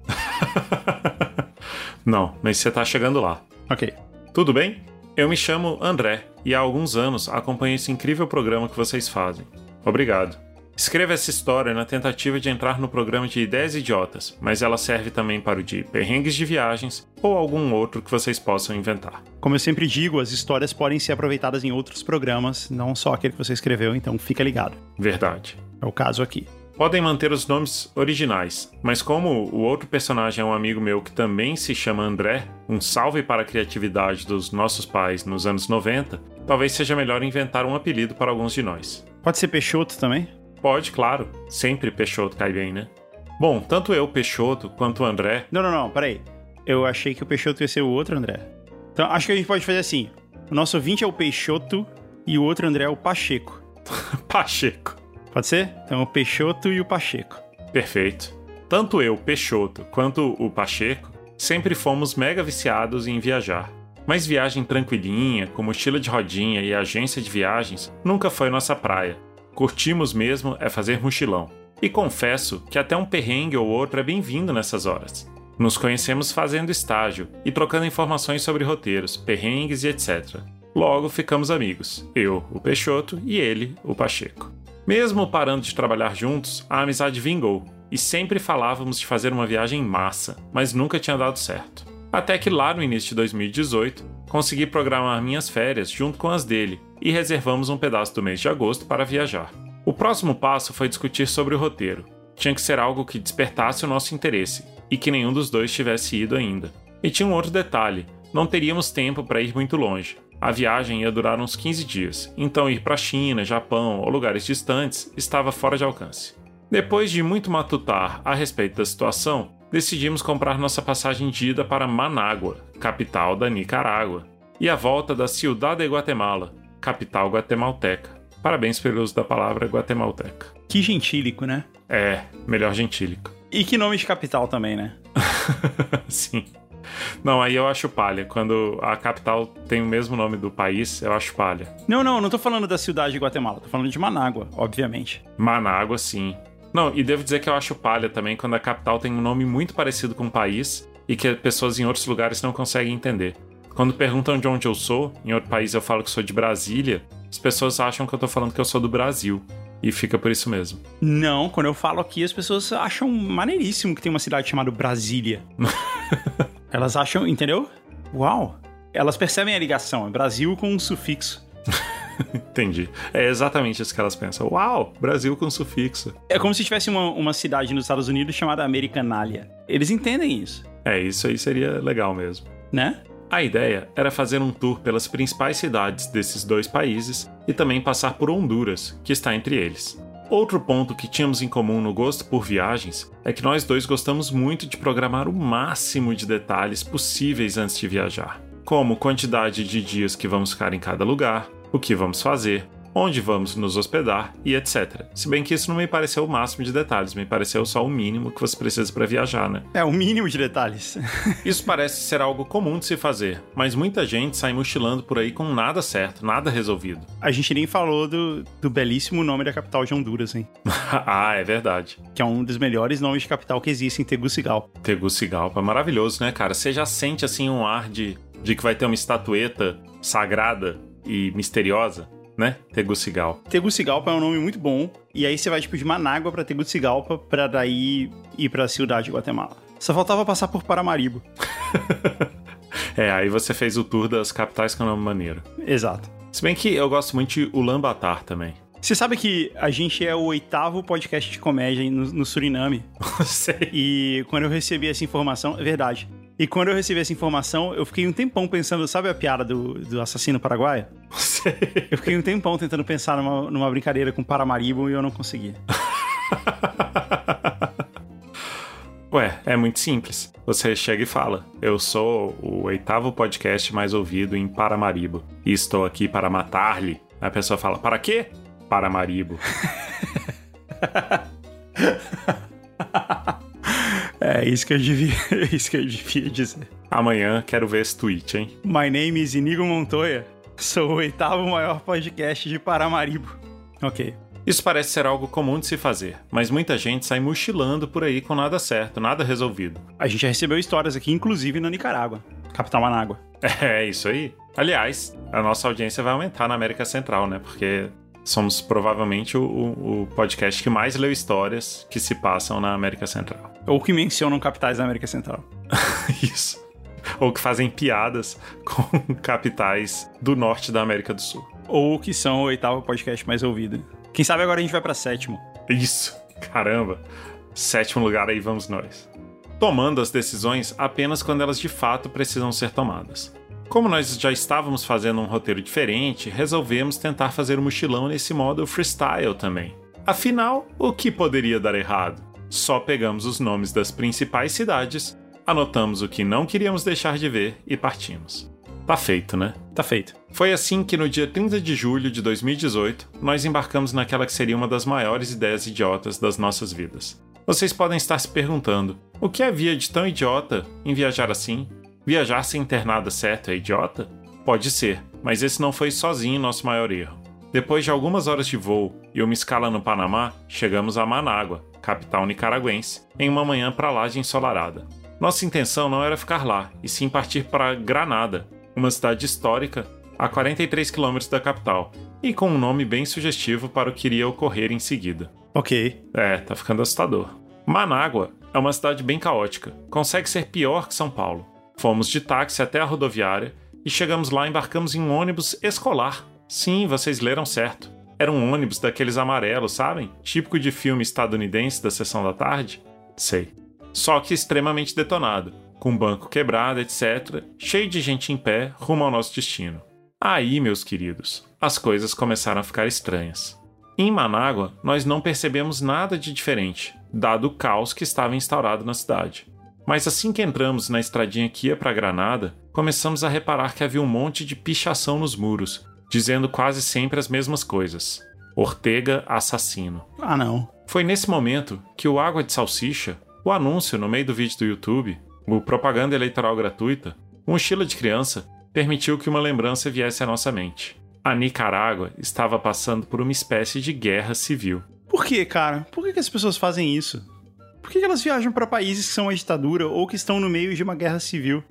Não, mas você tá chegando lá. Ok. Tudo bem? Eu me chamo André e há alguns anos acompanho esse incrível programa que vocês fazem. Obrigado. Escreva essa história na tentativa de entrar no programa de Ideias Idiotas, mas ela serve também para o de perrengues de viagens ou algum outro que vocês possam inventar. Como eu sempre digo, as histórias podem ser aproveitadas em outros programas, não só aquele que você escreveu, então fica ligado. Verdade. É o caso aqui. Podem manter os nomes originais, mas como o outro personagem é um amigo meu que também se chama André, um salve para a criatividade dos nossos pais nos anos 90, talvez seja melhor inventar um apelido para alguns de nós. Pode ser Peixoto também? Pode, claro. Sempre Peixoto cai bem, né? Bom, tanto eu, Peixoto, quanto o André... Não, peraí. Eu achei que o Peixoto ia ser o outro André. Então, acho que a gente pode fazer assim. O nosso ouvinte é o Peixoto e o outro André é o Pacheco. Pacheco. Pode ser? Então, o Peixoto e o Pacheco. Perfeito. Tanto eu, Peixoto, quanto o Pacheco, sempre fomos mega viciados em viajar. Mas viagem tranquilinha, com mochila de rodinha e agência de viagens, nunca foi nossa praia. Curtimos mesmo é fazer mochilão. E confesso que até um perrengue ou outro é bem-vindo nessas horas. Nos conhecemos fazendo estágio e trocando informações sobre roteiros, perrengues e etc. Logo ficamos amigos. Eu, o Peixoto, e ele, o Pacheco. Mesmo parando de trabalhar juntos, a amizade vingou. E sempre falávamos de fazer uma viagem em massa, mas nunca tinha dado certo. Até que lá no início de 2018, consegui programar minhas férias junto com as dele e reservamos um pedaço do mês de agosto para viajar. O próximo passo foi discutir sobre o roteiro. Tinha que ser algo que despertasse o nosso interesse e que nenhum dos dois tivesse ido ainda. E tinha um outro detalhe, não teríamos tempo para ir muito longe. A viagem ia durar uns 15 dias, então ir para a China, Japão ou lugares distantes estava fora de alcance. Depois de muito matutar a respeito da situação, decidimos comprar nossa passagem de ida para Manágua, capital da Nicarágua, e a volta da Ciudad de Guatemala, capital guatemalteca. Parabéns pelo uso da palavra guatemalteca. Que gentílico, né? É, melhor gentílico. E que nome de capital também, né? Sim. Não, aí eu acho palha. Quando a capital tem o mesmo nome do país, eu acho palha. Não tô falando da cidade de Guatemala, tô falando de Manágua, obviamente. Manágua, sim. Não, e devo dizer que eu acho palha também quando a capital tem um nome muito parecido com o país e que pessoas em outros lugares não conseguem entender. Quando perguntam de onde eu sou, em outro país eu falo que sou de Brasília, as pessoas acham que eu tô falando que eu sou do Brasil. E fica por isso mesmo. Não, quando eu falo aqui, as pessoas acham maneiríssimo que tem uma cidade chamada Brasília. Elas acham, entendeu? Uau! Elas percebem a ligação, é Brasil com um sufixo. Entendi. É exatamente isso que elas pensam. Uau, Brasil com sufixo. É como se tivesse uma cidade nos Estados Unidos chamada Americanália. Eles entendem isso. É, isso aí seria legal mesmo. Né? A ideia era fazer um tour pelas principais cidades desses dois países e também passar por Honduras, que está entre eles. Outro ponto que tínhamos em comum no gosto por viagens é que nós dois gostamos muito de programar o máximo de detalhes possíveis antes de viajar, como quantidade de dias que vamos ficar em cada lugar, o que vamos fazer, onde vamos nos hospedar e etc. Se bem que isso não me pareceu o máximo de detalhes, me pareceu só o mínimo que você precisa para viajar, né? É, o mínimo de detalhes. Isso parece ser algo comum de se fazer, mas muita gente sai mochilando por aí com nada certo, nada resolvido. A gente nem falou do belíssimo nome da capital de Honduras, hein? Ah, é verdade. Que é um dos melhores nomes de capital que existem, Tegucigalpa. Tegucigalpa, maravilhoso, né, cara? Você já sente, assim, um ar de que vai ter uma estatueta sagrada e misteriosa, né? Tegucigalpa. Tegucigalpa é um nome muito bom. E aí você vai, tipo, de Manágua pra Tegucigalpa pra daí ir pra Ciudad de Guatemala. Só faltava passar por Paramaribo. É, aí você fez o tour das capitais com o nome maneiro. Exato. Se bem que eu gosto muito de Ulaanbaatar também. Você sabe que a gente é o 8º podcast de comédia no Suriname? Sei. E quando eu recebi essa informação... É verdade. E quando eu recebi essa informação, eu fiquei um tempão pensando... Sabe a piada do assassino paraguaio? Sei. Eu fiquei um tempão tentando pensar numa brincadeira com Paramaribo e eu não consegui. Ué, é muito simples. Você chega e fala: eu sou o 8º podcast mais ouvido em Paramaribo e estou aqui para matar-lhe. A pessoa fala: para quê? Paramaribo. É isso que eu devia dizer. Amanhã quero ver esse tweet, hein? My name is Inigo Montoya. Sou o 8º maior podcast de Paramaribo. Ok. Isso parece ser algo comum de se fazer, mas muita gente sai mochilando por aí com nada certo, nada resolvido. A gente já recebeu histórias aqui, inclusive na Nicarágua, capital Manágua. É, isso aí. Aliás, a nossa audiência vai aumentar na América Central, né? Porque somos provavelmente o podcast que mais leu histórias que se passam na América Central. Ou que mencionam capitais da América Central. Isso. Ou que fazem piadas com capitais do norte da América do Sul. Ou que são o 8º podcast mais ouvido. Quem sabe agora a gente vai pra 7º. Isso. Caramba. 7º lugar, aí vamos nós. Tomando as decisões apenas quando elas de fato precisam ser tomadas. Como nós já estávamos fazendo um roteiro diferente, resolvemos tentar fazer o mochilão nesse modo freestyle também. Afinal, o que poderia dar errado? Só pegamos os nomes das principais cidades, anotamos o que não queríamos deixar de ver e partimos. Tá feito, né? Tá feito. Foi assim que no dia 30 de julho de 2018, nós embarcamos naquela que seria uma das maiores ideias idiotas das nossas vidas. Vocês podem estar se perguntando, o que havia de tão idiota em viajar assim? Viajar sem ter nada certo é idiota? Pode ser, mas esse não foi sozinho nosso maior erro. Depois de algumas horas de voo e uma escala no Panamá, chegamos a Manágua, capital nicaragüense, em uma manhã pra lá de ensolarada. Nossa intenção não era ficar lá, e sim partir para Granada, uma cidade histórica a 43 quilômetros da capital, e com um nome bem sugestivo para o que iria ocorrer em seguida. Ok. Tá ficando assustador. Manágua é uma cidade bem caótica, consegue ser pior que São Paulo. Fomos de táxi até a rodoviária e chegamos lá e embarcamos em um ônibus escolar. Sim, vocês leram certo. Era um ônibus daqueles amarelos, sabem? Típico de filme estadunidense da sessão da tarde. Sei. Só que extremamente detonado, com banco quebrado, etc., cheio de gente em pé, rumo ao nosso destino. Aí, meus queridos, as coisas começaram a ficar estranhas. Em Manágua, nós não percebemos nada de diferente, dado o caos que estava instaurado na cidade. Mas assim que entramos na estradinha que ia para Granada, começamos a reparar que havia um monte de pichação nos muros, dizendo quase sempre as mesmas coisas. Ortega assassino. Ah, não. Foi nesse momento que o Água de Salsicha, o anúncio no meio do vídeo do YouTube, o propaganda eleitoral gratuita, o mochila de criança, permitiu que uma lembrança viesse à nossa mente. A Nicarágua estava passando por uma espécie de guerra civil. Por quê, cara? Por que as pessoas fazem isso? Por que elas viajam para países que são uma ditadura ou que estão no meio de uma guerra civil?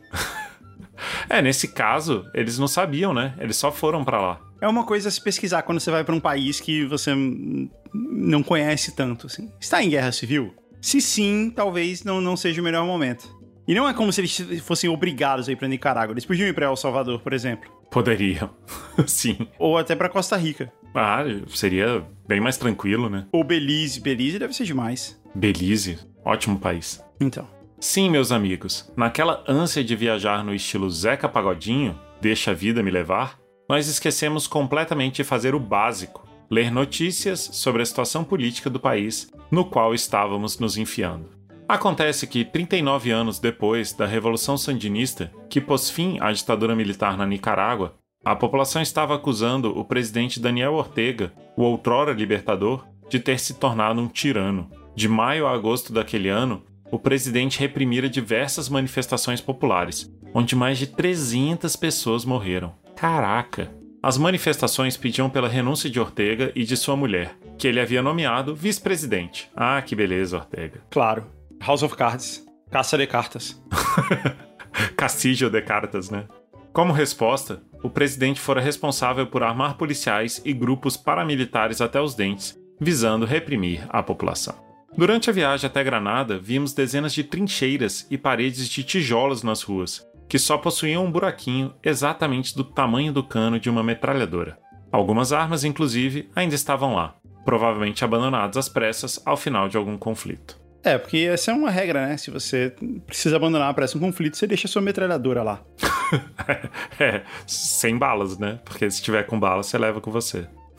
Nesse caso, eles não sabiam, né? Eles só foram pra lá. É uma coisa a se pesquisar quando você vai pra um país que você não conhece tanto, assim. Está em guerra civil? Se sim, talvez não seja o melhor momento. E não é como se eles fossem obrigados a ir pra Nicarágua. Eles podiam ir pra El Salvador, por exemplo. Poderiam, sim. Ou até pra Costa Rica. Ah, seria bem mais tranquilo, né? Ou Belize. Belize deve ser demais. Belize, ótimo país. Então. Sim, meus amigos, naquela ânsia de viajar no estilo Zeca Pagodinho, deixa a vida me levar, nós esquecemos completamente de fazer o básico, ler notícias sobre a situação política do país no qual estávamos nos enfiando. Acontece que 39 anos depois da Revolução Sandinista, que pôs fim à ditadura militar na Nicarágua, a população estava acusando o presidente Daniel Ortega, o outrora libertador, de ter se tornado um tirano. De maio a agosto daquele ano, o presidente reprimira diversas manifestações populares, onde mais de 300 pessoas morreram. Caraca! As manifestações pediam pela renúncia de Ortega e de sua mulher, que ele havia nomeado vice-presidente. Ah, que beleza, Ortega. Claro. House of Cards. Caça de cartas. Castillo de cartas, né? Como resposta, o presidente fora responsável por armar policiais e grupos paramilitares até os dentes, visando reprimir a população. Durante a viagem até Granada, vimos dezenas de trincheiras e paredes de tijolos nas ruas, que só possuíam um buraquinho exatamente do tamanho do cano de uma metralhadora. Algumas armas, inclusive, ainda estavam lá, provavelmente abandonadas às pressas ao final de algum conflito. Porque essa é uma regra, né? Se você precisa abandonar a um conflito, você deixa a sua metralhadora lá. Sem balas, né? Porque se tiver com balas, você leva com você.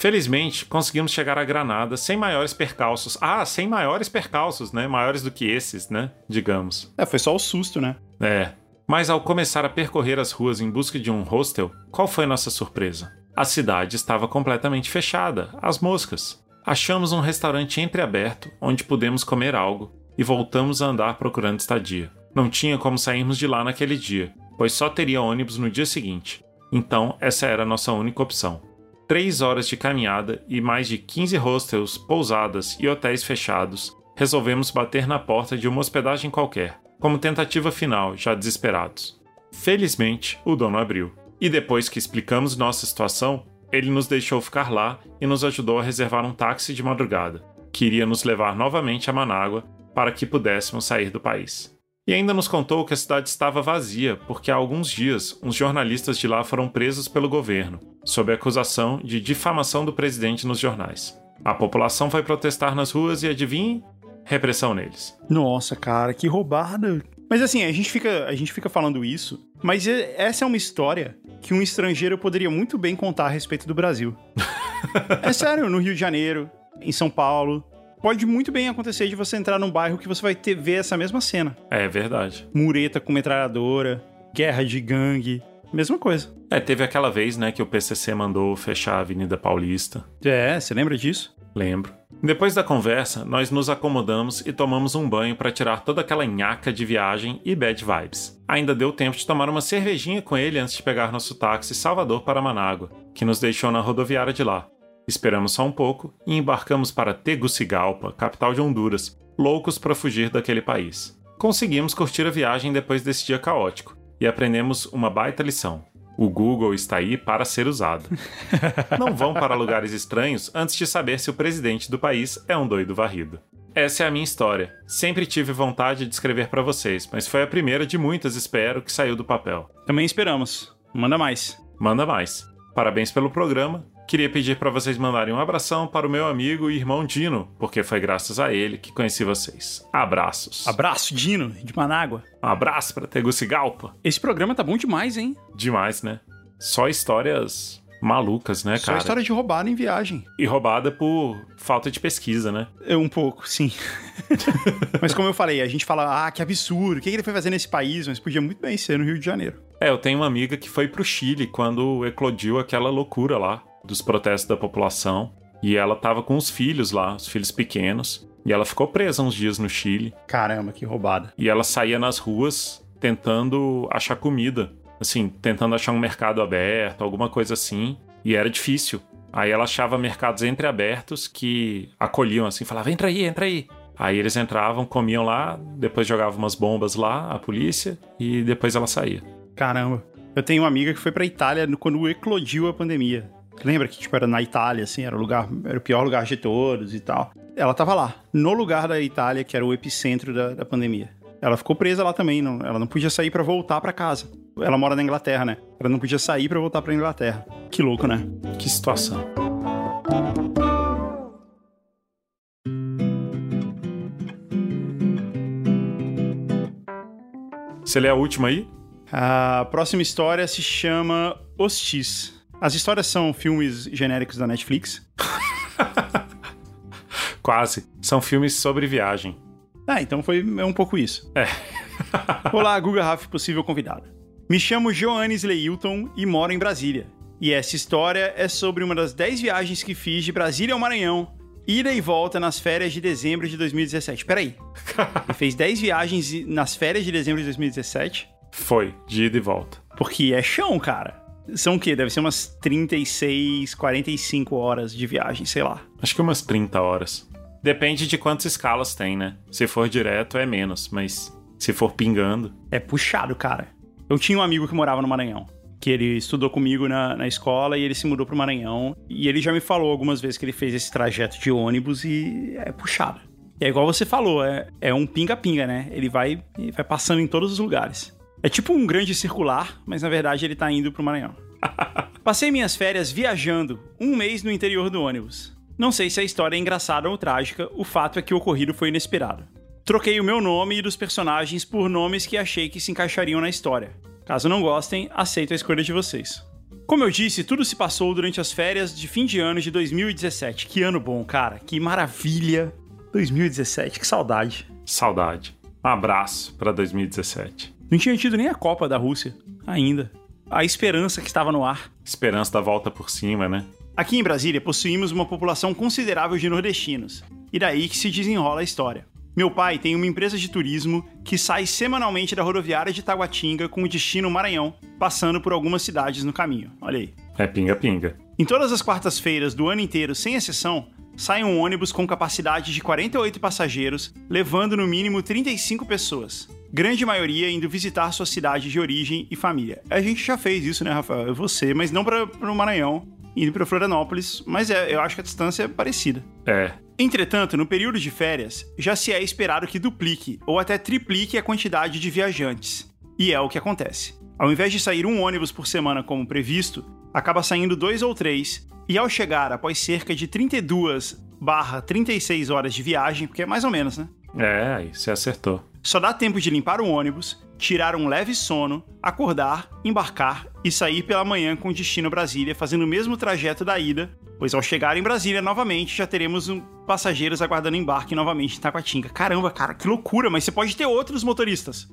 Felizmente, conseguimos chegar a Granada sem maiores percalços. Sem maiores percalços, né? Maiores do que esses, né? Digamos. Foi só o susto, né? Mas ao começar a percorrer as ruas em busca de um hostel, qual foi nossa surpresa? A cidade estava completamente fechada, às moscas. Achamos um restaurante entreaberto, onde pudemos comer algo, e voltamos a andar procurando estadia. Não tinha como sairmos de lá naquele dia, pois só teria ônibus no dia seguinte. Então, essa era a nossa única opção. 3 horas de caminhada e mais de 15 hostels, pousadas e hotéis fechados, resolvemos bater na porta de uma hospedagem qualquer, como tentativa final, já desesperados. Felizmente, o dono abriu. E depois que explicamos nossa situação, ele nos deixou ficar lá e nos ajudou a reservar um táxi de madrugada, que iria nos levar novamente a Manágua para que pudéssemos sair do país. E ainda nos contou que a cidade estava vazia porque há alguns dias uns jornalistas de lá foram presos pelo governo, sob a acusação de difamação do presidente nos jornais. A população foi protestar nas ruas e adivinhe? Repressão neles. Nossa, cara, que roubada. Mas assim, a gente fica falando isso, mas essa é uma história que um estrangeiro poderia muito bem contar a respeito do Brasil. É sério, no Rio de Janeiro, em São Paulo, pode muito bem acontecer de você entrar num bairro que você vai ver essa mesma cena. É verdade. Mureta com metralhadora, guerra de gangue, mesma coisa. Teve aquela vez, né, que o PCC mandou fechar a Avenida Paulista. Você lembra disso? Lembro. Depois da conversa, nós nos acomodamos e tomamos um banho para tirar toda aquela nhaca de viagem e bad vibes. Ainda deu tempo de tomar uma cervejinha com ele antes de pegar nosso táxi Salvador para Manágua, que nos deixou na rodoviária de lá. Esperamos só um pouco e embarcamos para Tegucigalpa, capital de Honduras, loucos para fugir daquele país. Conseguimos curtir a viagem depois desse dia caótico e aprendemos uma baita lição. O Google está aí para ser usado. Não vão para lugares estranhos antes de saber se o presidente do país é um doido varrido. Essa é a minha história. Sempre tive vontade de escrever para vocês, mas foi a primeira de muitas, espero, que saiu do papel. Também esperamos. Manda mais. Manda mais. Parabéns pelo programa. Queria pedir para vocês mandarem um abração para o meu amigo e irmão Dino, porque foi graças a ele que conheci vocês. Abraços. Abraço, Dino, de Manágua. Um abraço para Tegucigalpa. Esse programa tá bom demais, hein? Demais, né? Só histórias malucas, né, cara? Só história de roubada em viagem. E roubada por falta de pesquisa, né? Um pouco, sim. Mas como eu falei, a gente fala, que absurdo, o que ele foi fazer nesse país? Mas podia muito bem ser no Rio de Janeiro. Eu tenho uma amiga que foi pro Chile quando eclodiu aquela loucura lá dos protestos da população. E ela tava com os filhos lá, os filhos pequenos. E ela ficou presa uns dias no Chile. Caramba, que roubada. E ela saía nas ruas tentando achar comida. Assim, tentando achar um mercado aberto, alguma coisa assim. E era difícil. Aí ela achava mercados entreabertos que acolhiam assim, falavam, entra aí, entra aí. Aí eles entravam, comiam lá, depois jogavam umas bombas lá, a polícia, e depois ela saía. Caramba. Eu tenho uma amiga que foi pra Itália quando eclodiu a pandemia. Lembra que, era na Itália, assim, era o pior lugar de todos e tal. Ela tava lá, no lugar da Itália, que era o epicentro da pandemia. Ela ficou presa lá também, ela não podia sair pra voltar pra casa. Ela mora na Inglaterra, né? Ela não podia sair pra voltar pra Inglaterra. Que louco, né? Que situação. Você lê a última aí? A próxima história se chama Hostis. As histórias são filmes genéricos da Netflix. Quase. São filmes sobre viagem. Então é um pouco isso. Olá, Guga Rafa, possível convidada. Me chamo Joanes Leilton e moro em Brasília. E essa história é sobre uma das 10 viagens que fiz de Brasília ao Maranhão, ida e volta nas férias de dezembro de 2017. Peraí, ele fez 10 viagens nas férias de dezembro de 2017? Foi, de ida e volta. Porque é chão, cara. São o quê? Deve ser umas 36, 45 horas de viagem, sei lá. Acho que umas 30 horas. Depende de quantas escalas tem, né? Se for direto é menos, mas se for pingando... É puxado, cara. Eu tinha um amigo que morava no Maranhão, que ele estudou comigo na escola e ele se mudou pro Maranhão. E ele já me falou algumas vezes que ele fez esse trajeto de ônibus e é puxado. E é igual você falou, é um pinga-pinga, né? Ele vai passando em todos os lugares. É tipo um grande circular, mas na verdade ele tá indo pro Maranhão. Passei minhas férias viajando, 1 mês no interior do ônibus. Não sei se a história é engraçada ou trágica, o fato é que o ocorrido foi inesperado. Troquei o meu nome e dos personagens por nomes que achei que se encaixariam na história. Caso não gostem, aceito a escolha de vocês. Como eu disse, tudo se passou durante as férias de fim de ano de 2017. Que ano bom, cara. Que maravilha. 2017, que saudade. Saudade. Um abraço pra 2017. Não tinha tido nem a Copa da Rússia ainda. A esperança que estava no ar. Esperança da volta por cima, né? Aqui em Brasília, possuímos uma população considerável de nordestinos. E daí que se desenrola a história. Meu pai tem uma empresa de turismo que sai semanalmente da rodoviária de Taguatinga com o destino Maranhão, passando por algumas cidades no caminho. Olha aí. É pinga-pinga. Em todas as quartas-feiras do ano inteiro, sem exceção, sai um ônibus com capacidade de 48 passageiros, levando no mínimo 35 pessoas. Grande maioria indo visitar sua cidade de origem e família. A gente já fez isso, né, Rafael? Eu você, mas não para o Maranhão, indo para Florianópolis, mas eu acho que a distância é parecida. Entretanto, no período de férias, já se é esperado que duplique ou até triplique a quantidade de viajantes. E é o que acontece. Ao invés de sair um ônibus por semana como previsto, acaba saindo 2 ou 3, e ao chegar após cerca de 32/36 horas de viagem, porque é mais ou menos, né? Aí você acertou. Só dá tempo de limpar o ônibus, tirar um leve sono, acordar, embarcar e sair pela manhã com destino Brasília, fazendo o mesmo trajeto da ida, pois ao chegar em Brasília novamente já teremos passageiros aguardando embarque novamente em Taguatinga. Caramba, cara, que loucura, mas você pode ter outros motoristas.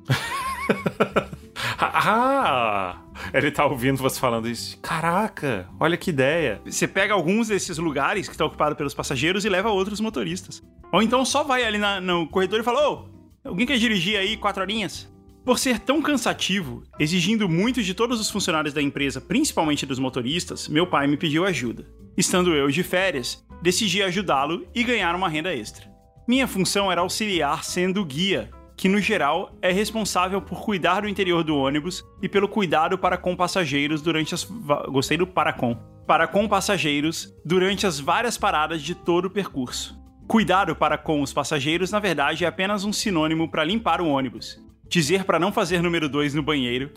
Ele tá ouvindo você falando isso. Caraca, olha que ideia. Você pega alguns desses lugares que estão ocupados pelos passageiros e leva outros motoristas. Ou então só vai ali no corredor e fala: ô, alguém quer dirigir aí 4 horinhas? Por ser tão cansativo, exigindo muito de todos os funcionários da empresa, principalmente dos motoristas, meu pai me pediu ajuda. Estando eu de férias, decidi ajudá-lo e ganhar uma renda extra. Minha função era auxiliar sendo guia, que no geral é responsável por cuidar do interior do ônibus e pelo cuidado para com passageiros durante as... Gostei do para com passageiros durante as várias paradas de todo o percurso. Cuidado para com os passageiros, na verdade, é apenas um sinônimo para limpar o ônibus. Dizer para não fazer número 2 no banheiro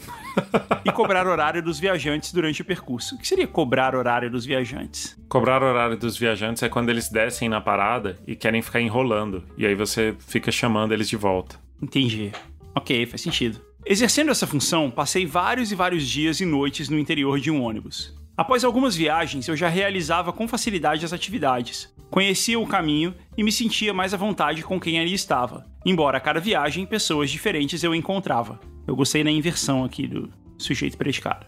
e cobrar horário dos viajantes durante o percurso. O que seria cobrar horário dos viajantes? Cobrar horário dos viajantes é quando eles descem na parada e querem ficar enrolando. E aí você fica chamando eles de volta. Entendi. Ok, faz sentido. Exercendo essa função, passei vários e vários dias e noites no interior de um ônibus. Após algumas viagens, eu já realizava com facilidade as atividades. Conhecia o caminho e me sentia mais à vontade com quem ali estava. Embora a cada viagem, pessoas diferentes eu encontrava. Eu gostei da inversão aqui do sujeito predicado.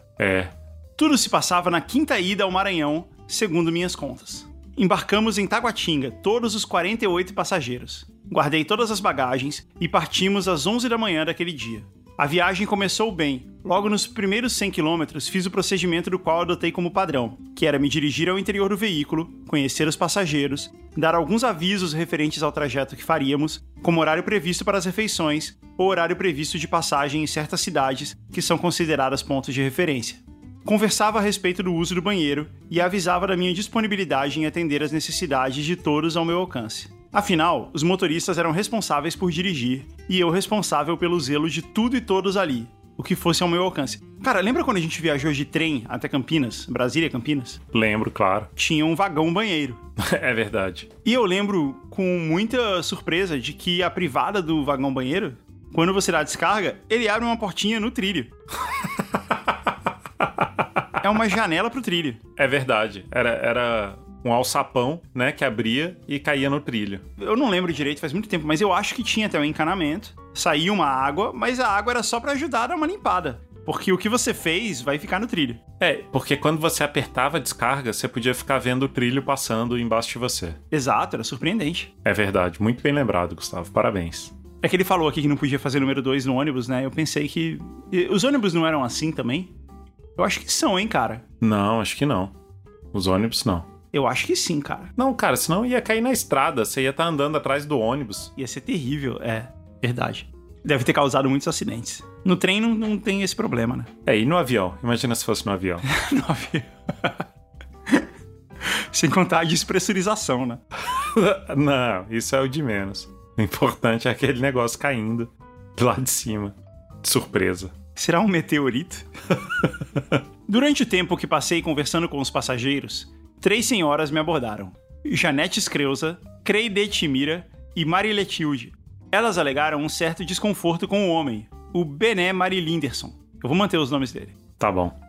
Tudo se passava na 5ª ida ao Maranhão, segundo minhas contas. Embarcamos em Taguatinga, todos os 48 passageiros. Guardei todas as bagagens e partimos às 11 da manhã daquele dia. A viagem começou bem. Logo nos primeiros 100 km, fiz o procedimento do qual adotei como padrão, que era me dirigir ao interior do veículo, conhecer os passageiros, dar alguns avisos referentes ao trajeto que faríamos, como horário previsto para as refeições ou horário previsto de passagem em certas cidades que são consideradas pontos de referência. Conversava a respeito do uso do banheiro e avisava da minha disponibilidade em atender as necessidades de todos ao meu alcance. Afinal, os motoristas eram responsáveis por dirigir e eu responsável pelo zelo de tudo e todos ali, o que fosse ao meu alcance. Cara, lembra quando a gente viajou de trem até Campinas, Brasília, Campinas? Lembro, claro. Tinha um vagão banheiro. É verdade. E eu lembro com muita surpresa de que a privada do vagão banheiro, quando você dá a descarga, ele abre uma portinha no trilho. É uma janela pro trilho. É verdade. Era um alçapão, né, que abria e caía no trilho. Eu não lembro direito, faz muito tempo, mas eu acho que tinha até um encanamento. Saía uma água, mas a água era só pra ajudar a dar uma limpada. Porque o que você fez vai ficar no trilho. Porque quando você apertava a descarga, você podia ficar vendo o trilho passando embaixo de você. Exato, era surpreendente. É verdade, muito bem lembrado, Gustavo, parabéns. É que ele falou aqui que não podia fazer número 2 no ônibus, né? Eu pensei que... Os ônibus não eram assim também? Eu acho que são, hein, cara? Não, acho que não. Os ônibus não. Eu acho que sim, cara. Não, cara, senão ia cair na estrada, você ia estar andando atrás do ônibus. Ia ser terrível, verdade. Deve ter causado muitos acidentes. No trem não tem esse problema, né? E no avião? Imagina se fosse no avião. No avião. Sem contar a despressurização, né? Não, isso é o de menos. O importante é aquele negócio caindo lá de cima. De surpresa. Será um meteorito? Durante o tempo que passei conversando com os passageiros, 3 senhoras me abordaram. Janete Screuza, Creide Timira e Mariletilde. Elas alegaram um certo desconforto com o homem, o Bené Marilinderson. Eu vou manter os nomes dele. Tá bom.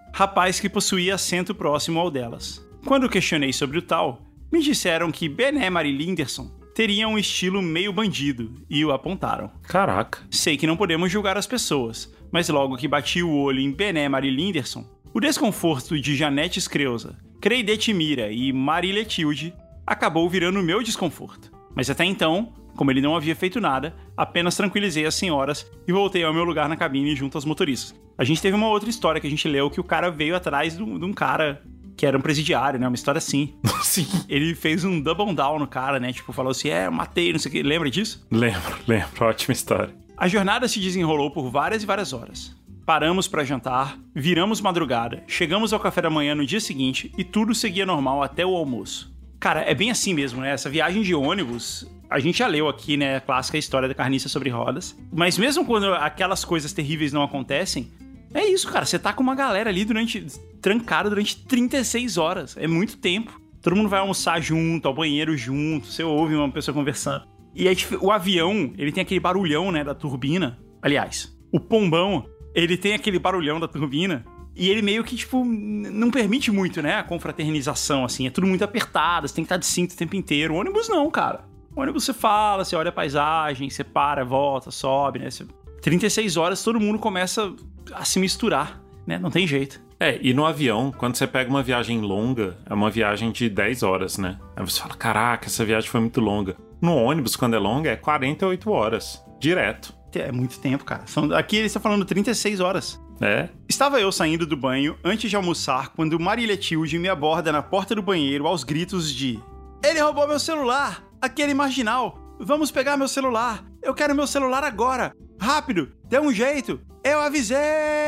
rapaz que possuía assento próximo ao delas. Quando questionei sobre o tal, me disseram que Bené Marie Linderson teria um estilo meio bandido e o apontaram. Caraca. Sei que não podemos julgar as pessoas, mas logo que bati o olho em Bené Marie Linderson, o desconforto de Janete Screuza, Creide Timira e Marília Tilde acabou virando o meu desconforto. Mas até então, como ele não havia feito nada, apenas tranquilizei as senhoras e voltei ao meu lugar na cabine junto aos motoristas. A gente teve uma outra história que a gente leu que o cara veio atrás de um cara que era um presidiário, né? Uma história assim. Sim. Ele fez um double down no cara, né? Tipo, falou assim, eu matei, não sei o que. Lembra disso? Lembro. Ótima história. A jornada se desenrolou por várias e várias horas. Paramos pra jantar, viramos madrugada, chegamos ao café da manhã no dia seguinte e tudo seguia normal até o almoço. Cara, é bem assim mesmo, né? Essa viagem de ônibus, a gente já leu aqui, né? A clássica história da carniça sobre rodas. Mas mesmo quando aquelas coisas terríveis não acontecem, é isso, cara. Você tá com uma galera ali trancada durante 36 horas. É muito tempo. Todo mundo vai almoçar junto, ao banheiro junto, você ouve uma pessoa conversando. E aí, o avião, ele tem aquele barulhão, né, da turbina. Aliás, o pombão, ele tem aquele barulhão da turbina. E ele meio que, tipo, não permite muito, né, a confraternização, assim. É tudo muito apertado, você tem que estar de cinto o tempo inteiro. O ônibus não, cara. O ônibus você fala, você olha a paisagem, você para, volta, sobe, né. 36 horas, todo mundo começa a se misturar, né, não tem jeito. E no avião, quando você pega uma viagem longa, é uma viagem de 10 horas, né? Aí você fala, caraca, essa viagem foi muito longa. No ônibus, quando é longa, é 48 horas, direto. É muito tempo, cara. Aqui ele está falando 36 horas. Estava eu saindo do banho antes de almoçar quando Marília Tilde me aborda na porta do banheiro aos gritos de: ele roubou meu celular! Aquele marginal! Vamos pegar meu celular! Eu quero meu celular agora! Rápido! Dê um jeito! Eu avisei!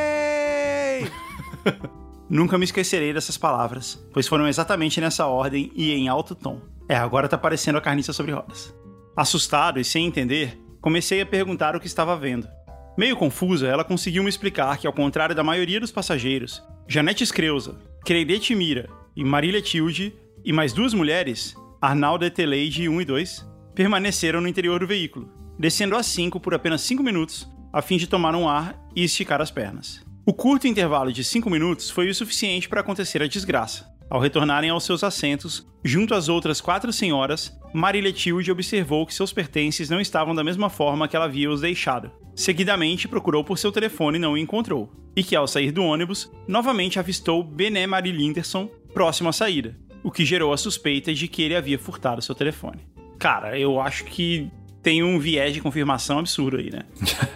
Nunca me esquecerei dessas palavras, pois foram exatamente nessa ordem e em alto tom. Agora tá parecendo a carniça sobre rodas. Assustado e sem entender, comecei a perguntar o que estava vendo. Meio confusa, ela conseguiu me explicar que, ao contrário da maioria dos passageiros, Janete Screuza, Creide Timira e Marília Tilde e mais duas mulheres, Arnalda Eteleide 1 e 2, permaneceram no interior do veículo, descendo a 5 por apenas 5 minutos, a fim de tomar um ar e esticar as pernas. O curto intervalo de 5 minutos foi o suficiente para acontecer a desgraça. Ao retornarem aos seus assentos, junto às outras 4 senhoras, Marília Tilde observou que seus pertences não estavam da mesma forma que ela havia os deixado. Seguidamente, procurou por seu telefone e não o encontrou. E que, ao sair do ônibus, novamente avistou Bené Marie Linderson próximo à saída, o que gerou a suspeita de que ele havia furtado seu telefone. Cara, eu acho que tem um viés de confirmação absurdo aí, né?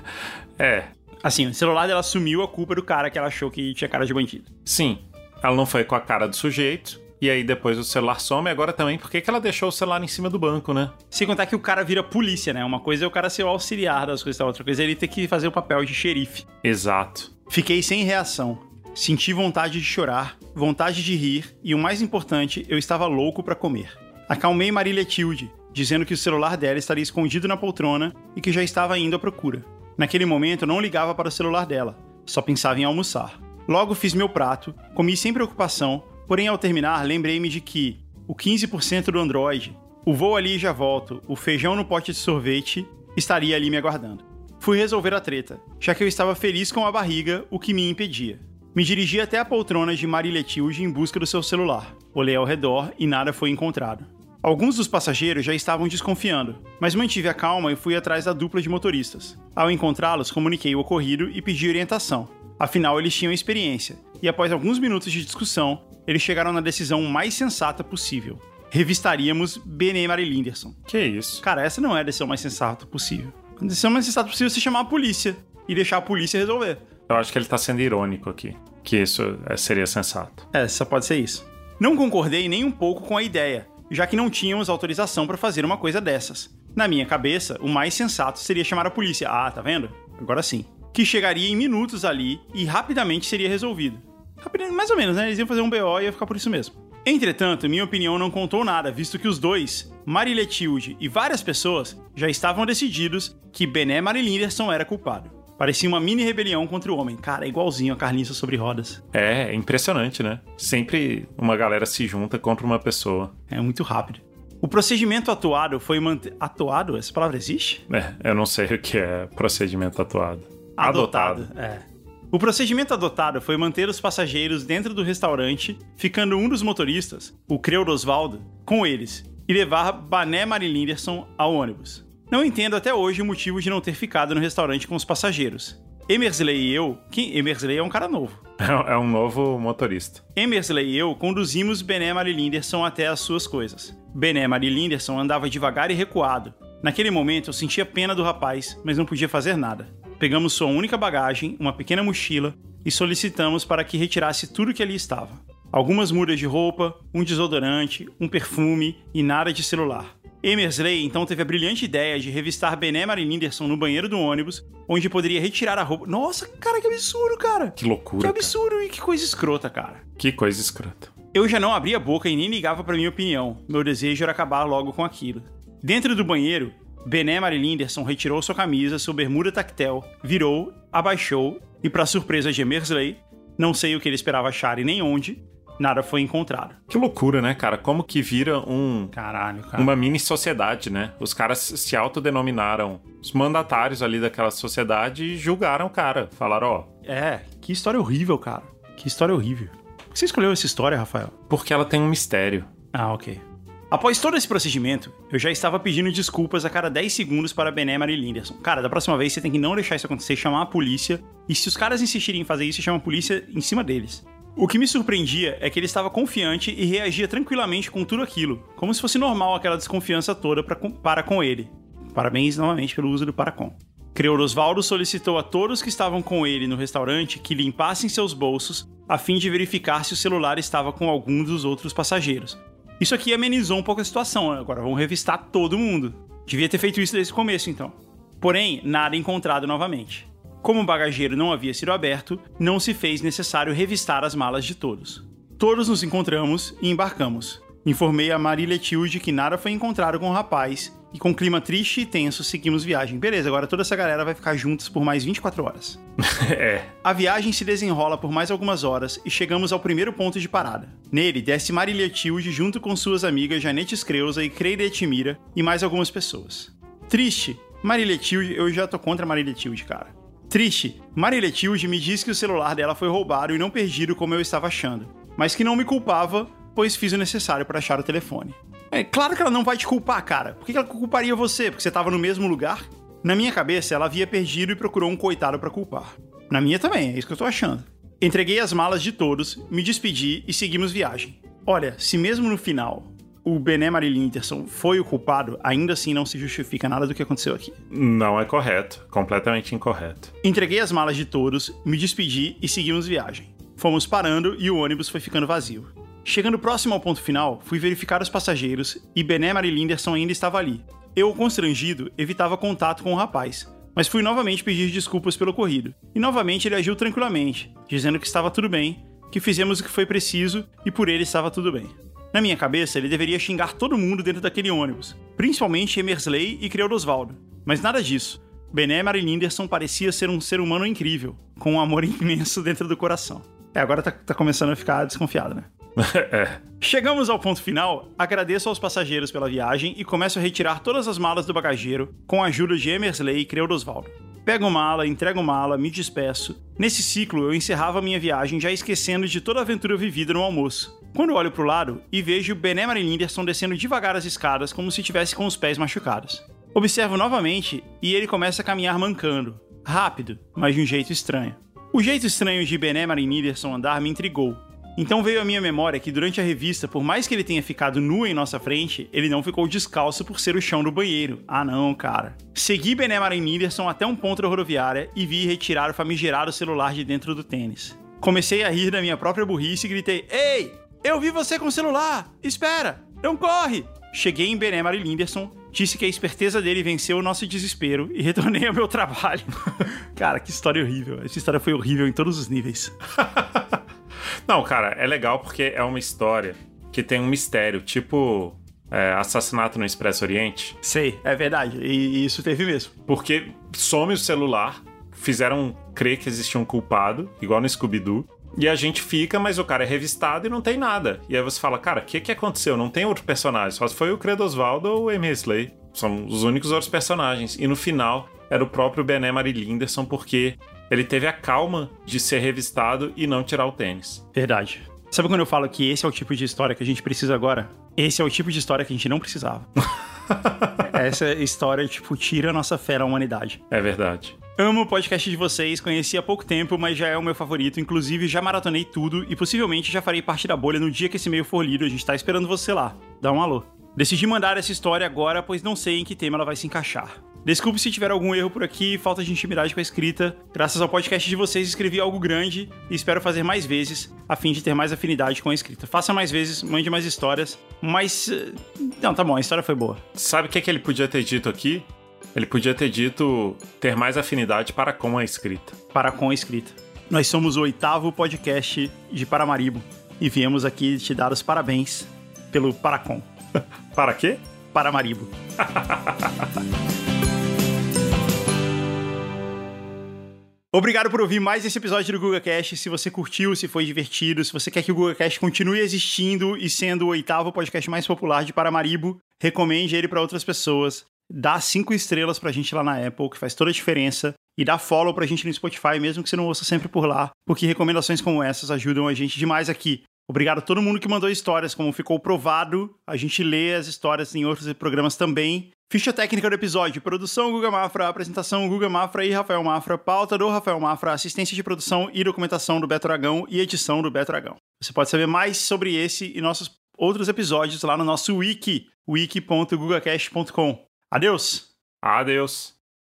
Assim, o celular dela sumiu, a culpa do cara que ela achou que tinha cara de bandido. Sim. Ela não foi com a cara do sujeito, e aí depois o celular some, agora também, por que ela deixou o celular em cima do banco, né? Sem contar que o cara vira polícia, né? Uma coisa é o cara ser o auxiliar das coisas, a outra coisa é ele ter que fazer o papel de xerife. Exato. Fiquei sem reação. Senti vontade de chorar, vontade de rir, e o mais importante, eu estava louco pra comer. Acalmei Marília Tilde, dizendo que o celular dela estaria escondido na poltrona e que já estava indo à procura. Naquele momento, eu não ligava para o celular dela, só pensava em almoçar. Logo fiz meu prato, comi sem preocupação, porém ao terminar lembrei-me de que o 15% do Android, o vou ali e já volto, o feijão no pote de sorvete, estaria ali me aguardando. Fui resolver a treta, já que eu estava feliz com a barriga, o que me impedia. Me dirigi até a poltrona de Marília Tilde em busca do seu celular. Olhei ao redor e nada foi encontrado. Alguns dos passageiros já estavam desconfiando, mas mantive a calma e fui atrás da dupla de motoristas. Ao encontrá-los, comuniquei o ocorrido e pedi orientação. Afinal, eles tinham experiência, e após alguns minutos de discussão, eles chegaram na decisão mais sensata possível. Revistaríamos Bené Marie Linderson. Que isso? Cara, essa não é a decisão mais sensata possível. A decisão mais sensata possível é você chamar a polícia e deixar a polícia resolver. Eu acho que ele tá sendo irônico aqui, que isso seria sensato. Só pode ser isso. Não concordei nem um pouco com a ideia, já que não tínhamos autorização para fazer uma coisa dessas. Na minha cabeça, o mais sensato seria chamar a polícia. Ah, tá vendo? Agora sim. Que chegaria em minutos ali e rapidamente seria resolvido. Mais ou menos, né? Eles iam fazer um BO e ia ficar por isso mesmo. Entretanto, minha opinião não contou nada, visto que os dois, Marília Tilde e várias pessoas, já estavam decididos que Bené Marie Linderson era culpado. Parecia uma mini rebelião contra o homem. Cara, é igualzinho a carniça sobre rodas. É impressionante, né? Sempre uma galera se junta contra uma pessoa. É muito rápido. O procedimento atuado foi manter... Atuado? Essa palavra existe? Eu não sei o que é procedimento atuado. Adotado. O procedimento adotado foi manter os passageiros dentro do restaurante, ficando um dos motoristas, o Creu Osvaldo, com eles, e levar Bané Mari Linderson ao ônibus. Não entendo até hoje o motivo de não ter ficado no restaurante com os passageiros. Emersley e eu... Emersley é um cara novo. É um novo motorista. Emersley e eu conduzimos Bané Mari Linderson até as suas coisas. Bané Mari Linderson andava devagar e recuado. Naquele momento eu sentia pena do rapaz, mas não podia fazer nada. Pegamos sua única bagagem, uma pequena mochila, e solicitamos para que retirasse tudo que ali estava. Algumas mudas de roupa, um desodorante, um perfume e nada de celular. Emersley então teve a brilhante ideia de revistar Bané Mari Linderson no banheiro do ônibus, onde poderia retirar a roupa. Nossa, cara, que absurdo, cara! Que loucura, Que absurdo, cara. E que coisa escrota, cara. Que coisa escrota. Eu já não abria a boca e nem ligava pra minha opinião. Meu desejo era acabar logo com aquilo. Dentro do banheiro, Bané Mari Linderson retirou sua camisa, sua bermuda tactel, virou, abaixou e, pra surpresa de Emersley, não sei o que ele esperava achar e nem onde, nada foi encontrado. Que loucura, né, cara? Como que vira Caralho, cara. uma mini sociedade, né? Os caras se autodenominaram os mandatários ali daquela sociedade e julgaram o cara. Falaram, ó... Que história horrível, cara. Que história horrível. Por que você escolheu essa história, Rafael? Porque ela tem um mistério. Ah, ok. Após todo esse procedimento, eu já estava pedindo desculpas a cada 10 segundos para Bané Mari Linderson. Cara, da próxima vez você tem que não deixar isso acontecer, chamar a polícia. E se os caras insistirem em fazer isso, chama a polícia em cima deles. O que me surpreendia é que ele estava confiante e reagia tranquilamente com tudo aquilo, como se fosse normal aquela desconfiança toda para com ele. Parabéns novamente pelo uso do para com. Creu Osvaldo solicitou a todos que estavam com ele no restaurante que limpassem seus bolsos a fim de verificar se o celular estava com algum dos outros passageiros. Isso aqui amenizou um pouco a situação, né? Agora vamos revistar todo mundo. Devia ter feito isso desde o começo, então. Porém, nada encontrado novamente. Como o bagageiro não havia sido aberto, não se fez necessário revistar as malas de todos. Todos nos encontramos e embarcamos. Informei a Maria Letilde que nada foi encontrado com o rapaz e com clima triste e tenso seguimos viagem. Beleza, agora toda essa galera vai ficar juntos por mais 24 horas. A viagem se desenrola por mais algumas horas e chegamos ao primeiro ponto de parada. Nele, desce Maria Letilde junto com suas amigas Janete Screuza e Creide Etimira e mais algumas pessoas. Triste, Maria Letilde... Eu já tô contra Maria Letilde, cara. Triste, Maria Letilde me disse que o celular dela foi roubado e não perdido como eu estava achando, mas que não me culpava, pois fiz o necessário para achar o telefone. É claro que ela não vai te culpar, cara. Por que ela culparia você? Porque você estava no mesmo lugar? Na minha cabeça, ela havia perdido e procurou um coitado para culpar. Na minha também, é isso que eu tô achando. Entreguei as malas de todos, me despedi e seguimos viagem. Olha, se mesmo no final o Bané Mari Linderson foi o culpado, ainda assim não se justifica nada do que aconteceu aqui. Não é correto. Completamente incorreto. Entreguei as malas de todos, me despedi e seguimos viagem. Fomos parando e o ônibus foi ficando vazio. Chegando próximo ao ponto final, fui verificar os passageiros e Bané Mari Linderson ainda estava ali. Eu, constrangido, evitava contato com o rapaz, mas fui novamente pedir desculpas pelo ocorrido. E novamente ele agiu tranquilamente, dizendo que estava tudo bem, que fizemos o que foi preciso e por ele estava tudo bem. Na minha cabeça, ele deveria xingar todo mundo dentro daquele ônibus, principalmente Emersley e Creu Osvaldo. Mas nada disso. Bané Mari Linderson parecia ser um ser humano incrível, com um amor imenso dentro do coração. Agora tá começando a ficar desconfiado, né? Chegamos ao ponto final, agradeço aos passageiros pela viagem e começo a retirar todas as malas do bagageiro com a ajuda de Emersley e Creu Osvaldo. Pego mala, entrego mala, me despeço. Nesse ciclo, eu encerrava minha viagem já esquecendo de toda a aventura vivida no almoço. Quando olho pro lado e vejo Bané Mari Linderson descendo devagar as escadas como se estivesse com os pés machucados. Observo novamente e ele começa a caminhar mancando. Rápido, mas de um jeito estranho. O jeito estranho de Bané Mari Linderson andar me intrigou. Então veio à minha memória que durante a revista, por mais que ele tenha ficado nu em nossa frente, ele não ficou descalço por ser o chão do banheiro. Ah não, cara. Segui Bané Mari Linderson até um ponto da rodoviária e vi retirar o famigerado celular de dentro do tênis. Comecei a rir da minha própria burrice e gritei: "Ei, eu vi você com o celular! Espera! Não corre!" Cheguei em Bané Mari Linderson, disse que a esperteza dele venceu o nosso desespero e retornei ao meu trabalho. Cara, que história horrível. Essa história foi horrível em todos os níveis. Não, cara, é legal porque é uma história que tem um mistério, tipo Assassinato no Expresso Oriente. Sei, é verdade, e isso teve mesmo. Porque some o celular, fizeram crer que existia um culpado, igual no Scooby-Doo, e a gente fica, mas o cara é revistado e não tem nada. E aí você fala, cara, o que aconteceu? Não tem outro personagem, só se foi o Creu Osvaldo ou o Emersley. São os únicos outros personagens. E no final era o próprio Bané Mari Linderson, porque ele teve a calma de ser revistado e não tirar o tênis. Verdade. Sabe quando eu falo que esse é o tipo de história que a gente precisa agora? Esse é o tipo de história que a gente não precisava. Essa história, tipo, tira a nossa fé na humanidade. É verdade. Amo o podcast de vocês, conheci há pouco tempo, mas já é o meu favorito. Inclusive, já maratonei tudo e possivelmente já farei parte da bolha no dia que esse e-mail for lido. A gente tá esperando você lá. Dá um alô. Decidi mandar essa história agora, pois não sei em que tema ela vai se encaixar. Desculpe se tiver algum erro por aqui, falta de intimidade com a escrita. Graças ao podcast de vocês, escrevi algo grande e espero fazer mais vezes, a fim de ter mais afinidade com a escrita. Faça mais vezes, mande mais histórias, mas... Não, tá bom, a história foi boa. Sabe o que ele podia ter dito aqui? Ele podia ter dito ter mais afinidade para com a escrita. Para com a escrita. Nós somos o 8º podcast de Paramaribo e viemos aqui te dar os parabéns pelo Paracom. Para quê? Paramaribo. Obrigado por ouvir mais esse episódio do GugaCast. Se você curtiu, se foi divertido, se você quer que o GugaCast continue existindo e sendo o 8º podcast mais popular de Paramaribo, recomende ele para outras pessoas. Dá 5 estrelas pra gente lá na Apple, que faz toda a diferença. E dá follow pra gente no Spotify, mesmo que você não ouça sempre por lá, porque recomendações como essas ajudam a gente demais aqui. Obrigado a todo mundo que mandou histórias, como ficou provado. A gente lê as histórias em outros programas também. Ficha técnica do episódio: produção Guga Mafra, apresentação Guga Mafra e Rafael Mafra, pauta do Rafael Mafra, assistência de produção e documentação do Beto Aragão e edição do Beto Aragão. Você pode saber mais sobre esse e nossos outros episódios lá no nosso wiki, wiki.gugacast.com. Adeus! Adeus!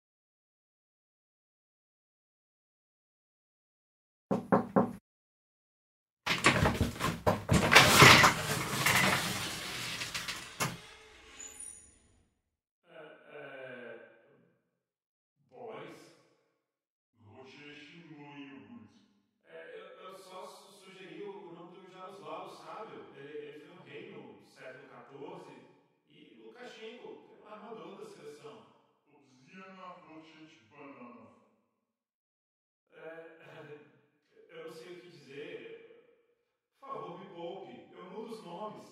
Eu só sugeri o nome do Jaroslavo Sábio. Ele foi um rei no século XIV. E Lukashenko, que é um armador da seleção. Eu não sei o que dizer. Por favor, me poupe. Eu mudo os nomes.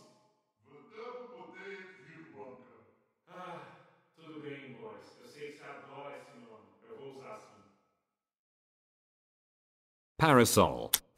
Tudo bem, Boris. Eu sei que você adora esse nome. Eu vou usar assim. Parasol.